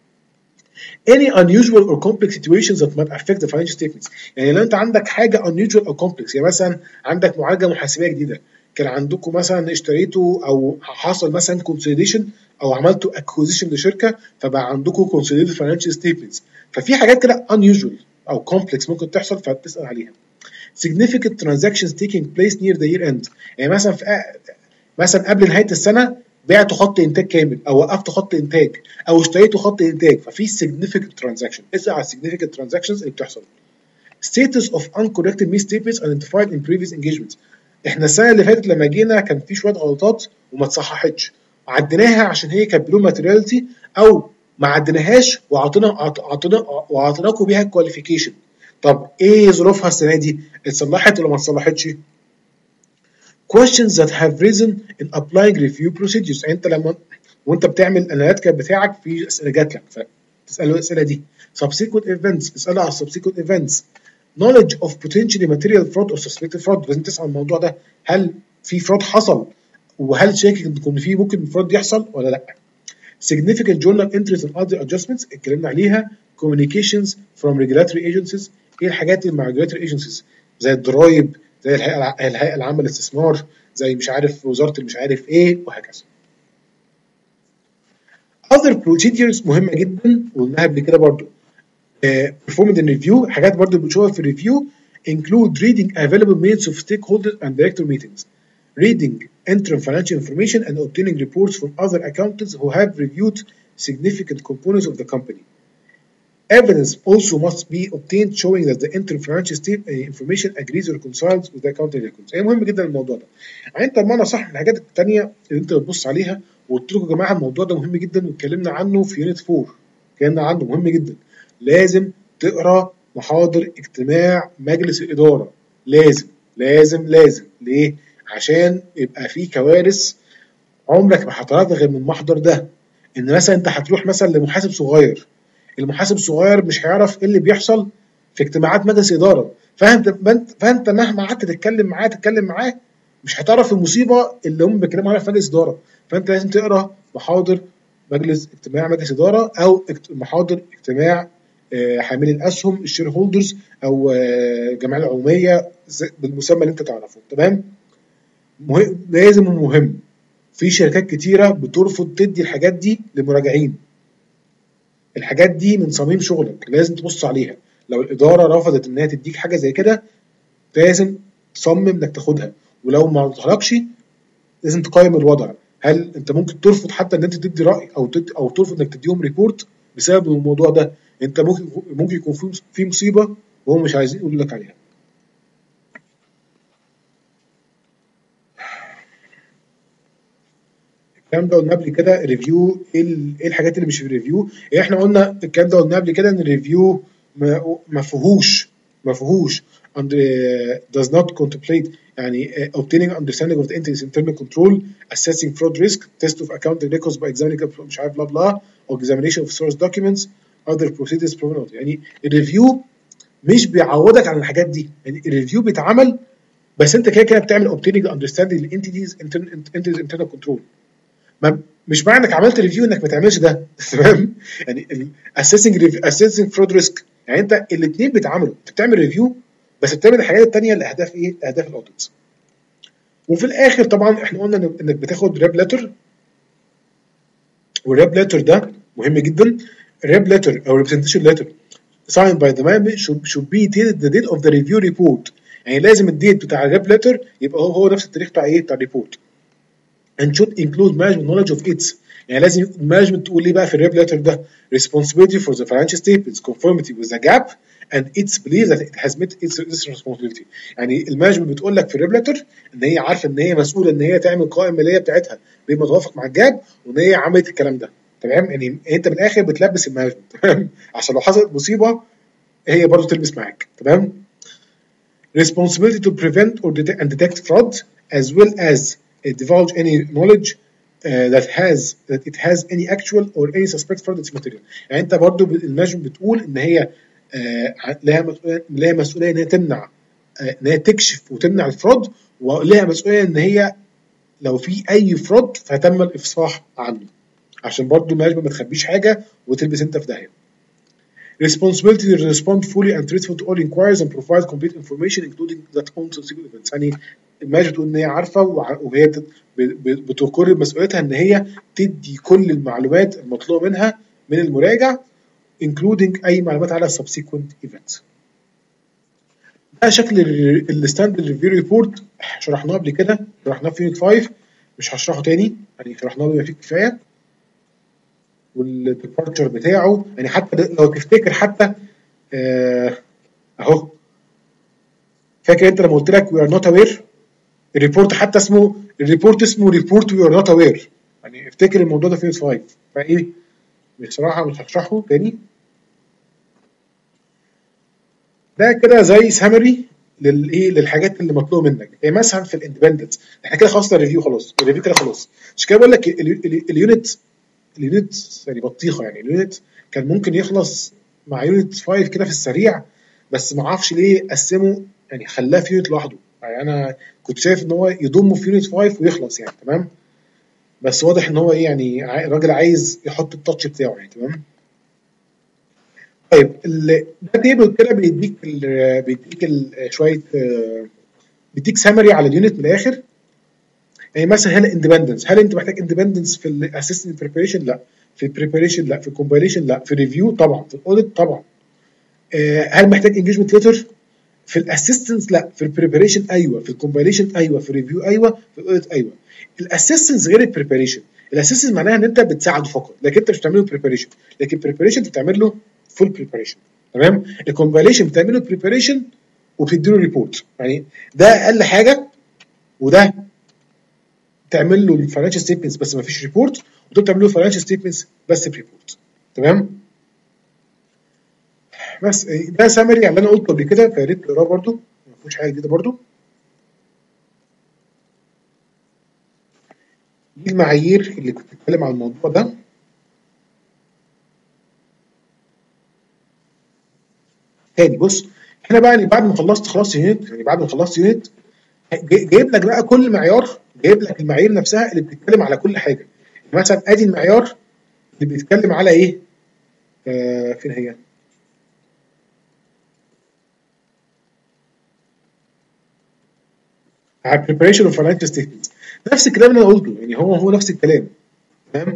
any unusual or complex situations that might affect the financial statements، يعني لو انت عندك حاجه unusual او complex، يعني مثلا عندك معالجه محاسبيه جديده، كان عندكم مثلا اشتريتوا او حصل مثلا consolidation او عملتوا acquisition لشركه فبقى عندكم consolidated financial statements، ففي حاجات كده unusual او complex ممكن تحصل فتسال عليها. significant transactions taking place near the year end، يعني مثلا في مثلا قبل نهايه السنه بعتوا خط انتاج كامل او وقفتوا خط انتاج او اشتريتوا خط انتاج، ففي significant transaction. اسال على significant transactions اللي بتحصل. status of uncorrected misstatements identified in previous engagements، احنا السنه اللي فاتت لما جينا كان في شويه غلطات وما اتصححتش، عديناها عشان هي كانت بلو ماتيريالتي، او ما عديناهاش وعطينا عطينا وعطيناكم بيها الكواليفيكيشن. طب ايه ظروفها السنه دي؟ اتصلحت ولا ما اتصلحتش؟ questions that have risen in applying review procedures، يعني انت لما وانت بتعمل الاناليتيكال بتاعك في اسئله جات لك فتساله الاسئله دي. subsequent events، تساله على subsequent events. knowledge of potentially material fraud or suspected fraud، لازم تسال الموضوع ده، هل في fraud حصل وهل شاكك ان في ممكن fraud يحصل ولا لا. significant journal entries and other adjustments اتكلمنا عليها. communications from regulatory agencies، ايه الحاجات اللي مع regulatory agencies زي الضرايب، زي الهيئه الهيئه العامه للاستثمار، زي مش عارف وزاره مش عارف ايه، وهكذا. other procedures مهمه جدا وقلناها قبل كده برضو. uh, performed in review، حاجات برضو بنشوفها في الريفيو include reading available minutes of stakeholders and director meetings, reading interim financial information and obtaining reports from other accountants who have reviewed significant components of the company. Evidence also must be obtained showing that the interim financial state information agrees or reconciles with the accounting records. يعني مهم جدا الموضوع ده. يعني انت بمعنى صح من الحاجات الثانيه اللي انت بتبص عليها، وقلت لكم يا جماعه الموضوع ده مهم جدا واتكلمنا عنه في يونت أربعة، اتكلمنا عنه مهم جدا. لازم تقرا محاضر اجتماع مجلس الاداره، لازم لازم لازم. ليه؟ عشان يبقى في كوارث عمرك ما هتعرفها غير من المحضر ده. ان مثلا انت هتروح مثلا لمحاسب صغير، المحاسب الصغير مش هيعرف ايه اللي بيحصل في اجتماعات مجلس اداره، فانت فانت مهما قعدت تتكلم معاه تتكلم معاه مش هتعرف المصيبه اللي هم بيتكلموا عليها في مجلس اداره. فانت لازم تقرا محاضر مجلس اجتماع مجلس اداره، او محاضر اجتماع حاملي الاسهم الشير هولدرز، او الجمعيه العموميه بالمسمى اللي انت تعرفه. تمام؟ مهم، لازم ومهم. في شركات كتيره بترفض تدي الحاجات دي للمراجعين. الحاجات دي من صميم شغلك لازم تبص عليها. لو الاداره رفضت انها تديك حاجه زي كده لازم تصمم انك تاخدها، ولو ما عطتهالكش لازم تقيم الوضع. هل انت ممكن ترفض حتى ان انت تدي راي او تد... او ترفض انك تديهم ريبورت بسبب الموضوع ده؟ انت ممكن ممكن يكون في في مصيبه وهم مش عايزين يقولوا لك عليها. الكلام ده قلنا قبل كده. ريفيو ايه ايه الحاجات اللي مش في الريفيو؟ يعني احنا قلنا الكلام ده قلنا قبل كده ان الريفيو ما فيهوش ما فيهوش and does not contemplate يعني uh, obtaining understanding of the entity's internal control, assessing fraud risk, test of accounting records by examining مش عارف بلا بلا or examination of source documents, other procedures provided. يعني الريفيو مش بيعوضك عن الحاجات دي، يعني الريفيو بيتعمل بس انت كده كده بتعمل obtaining understanding the entity's entity's internal control. ما مش معنى انك عملت ريفيو انك ما تعملش ده. تمام؟ يعني assessing assessing fraud risk، يعني انت الاثنين بيتعاملوا، انت بتعمل ريفيو بس بتعمل الحاجات الثانيه لاهداف ايه؟ اهداف الاوديتس. وفي الاخر طبعا احنا قلنا انك بتاخد ريب ليتر، والريب ليتر ده مهم جدا. الريب ليتر او ريبريزنتيشن ليتر signed by the member should, should be dated the date of the review report، يعني لازم الديت بتاع الريب ليتر يبقى هو هو نفس التاريخ بتاع ايه؟ بتاع الريبورت. and should include management knowledge of its، يعني لازم المانجمنت تقول ايه بقى في الريب ليتر ده؟ responsibility for the financial statements conformity with the جاب and it's believed that it has met its its responsibility. يعني المانجمنت بتقول لك في الريجوليتور ان هي عارفه ان هي مسؤوله ان هي تعمل قوائم ماليه بتاعتها بما توافق مع الجاب، وان هي عملت الكلام ده. تمام؟ يعني انت من الاخر بتلبس المانجمنت. تمام؟ عشان لو حصلت مصيبه هي برضه تلبس معاك. تمام؟ responsibility to prevent or detect and detect fraud as well as uh, divulge any knowledge uh, that has that it has any actual or any suspect fraud its material. يعني انت برضو المانجمنت بتقول ان هي آه لها مسؤوليه لها مسؤوليه ان هي تمنع آه ان هي تكشف وتمنع الفراد، ولها مسؤوليه ان هي لو في اي فراد فتم الافصاح عنه، عشان برضو المانجمنت ما تخبيش حاجه وتلبس انت في داهيه. responsibility to respond fully and truthful to all inquiries and provide complete information including that on sensitive events. يعني المانجمنت بتقول ان هي عارفه وهي بتقر مسؤوليتها ان هي تدي كل المعلومات المطلوبه منها من المراجع including اي معلومات على subsequent events. ده شكل الستاندرد ريفيو ريبورت، شرحناه قبل كده، شرحناه في يونت خمسة، مش هشرحه تاني، يعني شرحناه بما فيه الكفايه. والديبارتشر بتاعه يعني حتى لو تفتكر حتى آه اهو، فاكر انت لما قلت لك وي ار نوت اوير؟ الريبورت حتى اسمه الريبورت اسمه ريبورت وي ار نوت اوير، يعني افتكر الموضوع ده في يونت خمسة. فايه بصراحه مش هشرحه تاني. ده كده زي سامري للايه للحاجات اللي مطلوبه منك. يعني مثلا في الاندبندنس احنا كده خلصنا الريفيو، خلاص الريفيو كده خلاص. مش كده بقول لك اليونت اليونت يعني بطيخه، يعني اليونت كان ممكن يخلص مع يونت خمسة كده في السريع، بس ما اعرفش ليه قسمه يعني خلاه في يونت لوحده. يعني انا كنت شايف ان هو يضمه في يونت خمسة ويخلص يعني. تمام؟ بس واضح ان هو ايه يعني الراجل عايز يحط التاتش بتاعه يعني. تمام؟ طيب ده تيبل كده بيديك ال بيديك ال شويه بيديك سامري على اليونت من الاخر. يعني مثلا هنا اندبندنس، هل انت محتاج اندبندنس في الاسيستنت بريباريشن؟ لا. في البريباريشن لا. في الكومبايليشن لا. في الريفيو طبعا. في الاوديت طبعا. هل محتاج انجيجمنت ليتر؟ في الاسيستنس لا. في البريباريشن ايوه. في الكومبايليشن ايوه. في الريفيو ايوه. في الاوديت ايوه. الاسيستنس غير البريباريشن. الاسيستنس معناها ان انت بتساعده فقط، لكن انت مش بتعمل له بريباريشن. لكن البريباريشن انت بتعمل له فول بريباريشن. تمام؟ الكومبايليشن بتعمل له بريباريشن وبتدي له ريبورت. يعني ده اقل حاجه، وده تعمل له الفاينانشال ستيتمنتس بس ما فيش ريبورت، وده بتعمل له فاينانشال ستيتمنتس بس بريبورت. تمام؟ بس ده سامري يعني اللي انا قلته قبل كده، فيا ريت تقراه برده، ما فيهوش حاجه جديده برده. دي المعايير اللي كنت بتكلم عن الموضوع ده. تاني بص، هنا بقى يعني بعد ما خلصت خلاص يونت، يعني بعد ما خلصت يونت جايب لك بقى كل معيار، جايب لك المعايير نفسها اللي بتتكلم على كل حاجه. مثلا ادي المعيار اللي بيتكلم على ايه؟ آه فين هي؟ على preparation of financial statements. نفس الكلام اللي انا قلته، يعني هو هو نفس الكلام. تمام؟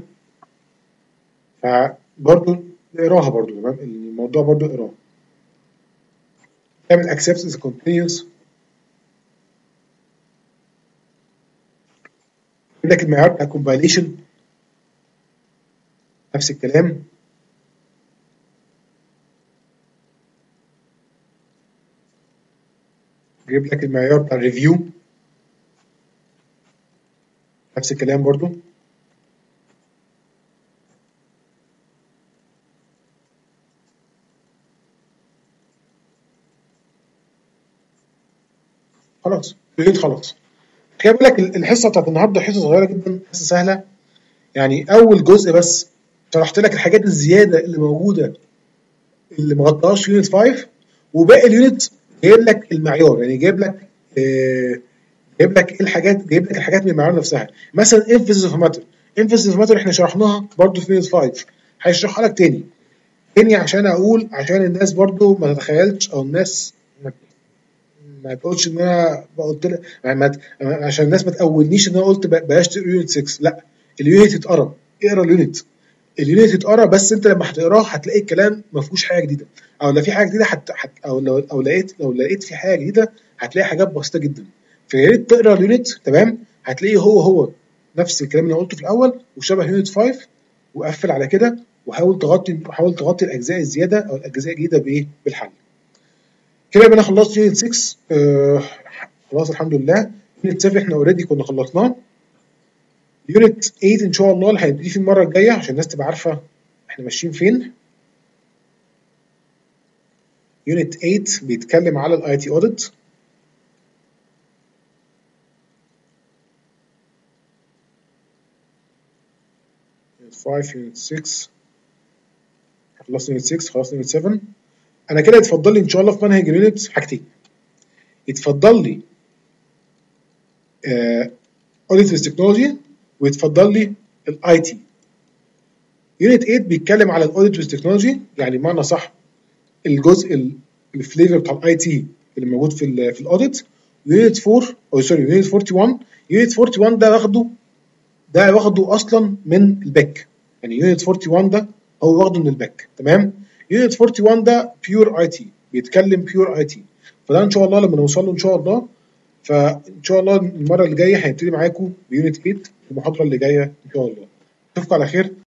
فبرضه اقراها برضه. تمام؟ الموضوع برضه اقراه. تعمل acceptance continuous. عندك المعيار بتاع compilation نفس الكلام. جايب لك المعيار بتاع الريفيو نفس الكلام برضو. خلاص بقيت خلاص. خلي بالك الحصه بتاعت النهارده حصه صغيره جدا، حصه سهله. يعني اول جزء بس شرحت لك الحاجات الزياده اللي موجوده اللي ما غطاهاش في يونت خمسة، وباقي اليونت جايب لك المعيار، يعني جايب لك آه جايب لك ايه الحاجات، جايب لك الحاجات من المعيار نفسها. مثلا emphasis of matter. emphasis of matter احنا شرحناها برضو في يونت خمسة، هيشرحها لك تاني تاني عشان اقول، عشان الناس برضو ما تتخيلش، او الناس ما, ما تقولش ان انا قلت لك يعني، عشان الناس ما تقولنيش ان انا قلت بلاش تقرا يونت ستة. لا، اليونت اتقرا، اقرا اليونت. اليونت اتقرا، بس انت لما هتقراه هتلاقي الكلام ما فيهوش حاجه جديده، او لو في حاجه جديده حت... حت... او لو او لقيت لو لقيت في حاجه جديده هتلاقي حاجات بسيطه جدا. فيا ريت تقرا اليونت. تمام؟ هتلاقيه هو هو نفس الكلام اللي انا قلته في الاول وشبه يونت خمسة، وقفل على كده، وحاول تغطي حاول تغطي الاجزاء الزياده او الاجزاء الجديده بايه؟ بالحل. كده يبقى انا خلصت يونت ستة. آه خلاص الحمد لله. يونت سبعة احنا اوريدي كنا خلصناه. يونت تمانية ان شاء الله اللي هيبتدي فيه المره الجايه عشان الناس تبقى عارفه احنا ماشيين فين. يونت تمانية بيتكلم على الاي تي اوديت. يونت خمسة، يونت ستة، خلصنا يونت ستة، خلصنا يونت سبعة. انا كده يتفضل لي ان شاء الله في منهج اليونت حاجتين. يتفضل لي اوديت ويز تكنولوجي، ويتفضل لي الاي تي. يونت تمانية بيتكلم على الاوديت ويز تكنولوجي، يعني بمعنى صح الجزء الفليفر بتاع الاي تي اللي موجود في ال في الاوديت. يونت أربعة او سوري يونت واحد وأربعين. يونت واحد وأربعين ده واخده ده واخده اصلا من الباك، يعني يونت واحد وأربعين ده هو واخده من الباك. تمام. يونت واحد وأربعين ده بيور اي تي، بيتكلم بيور اي تي. فده ان شاء الله لما نوصل له ان شاء الله، فان شاء الله المره اللي جايه هنبتدي معاكم بيونت تمانية المحاضره اللي جايه ان شاء الله. اشوفكم على خير.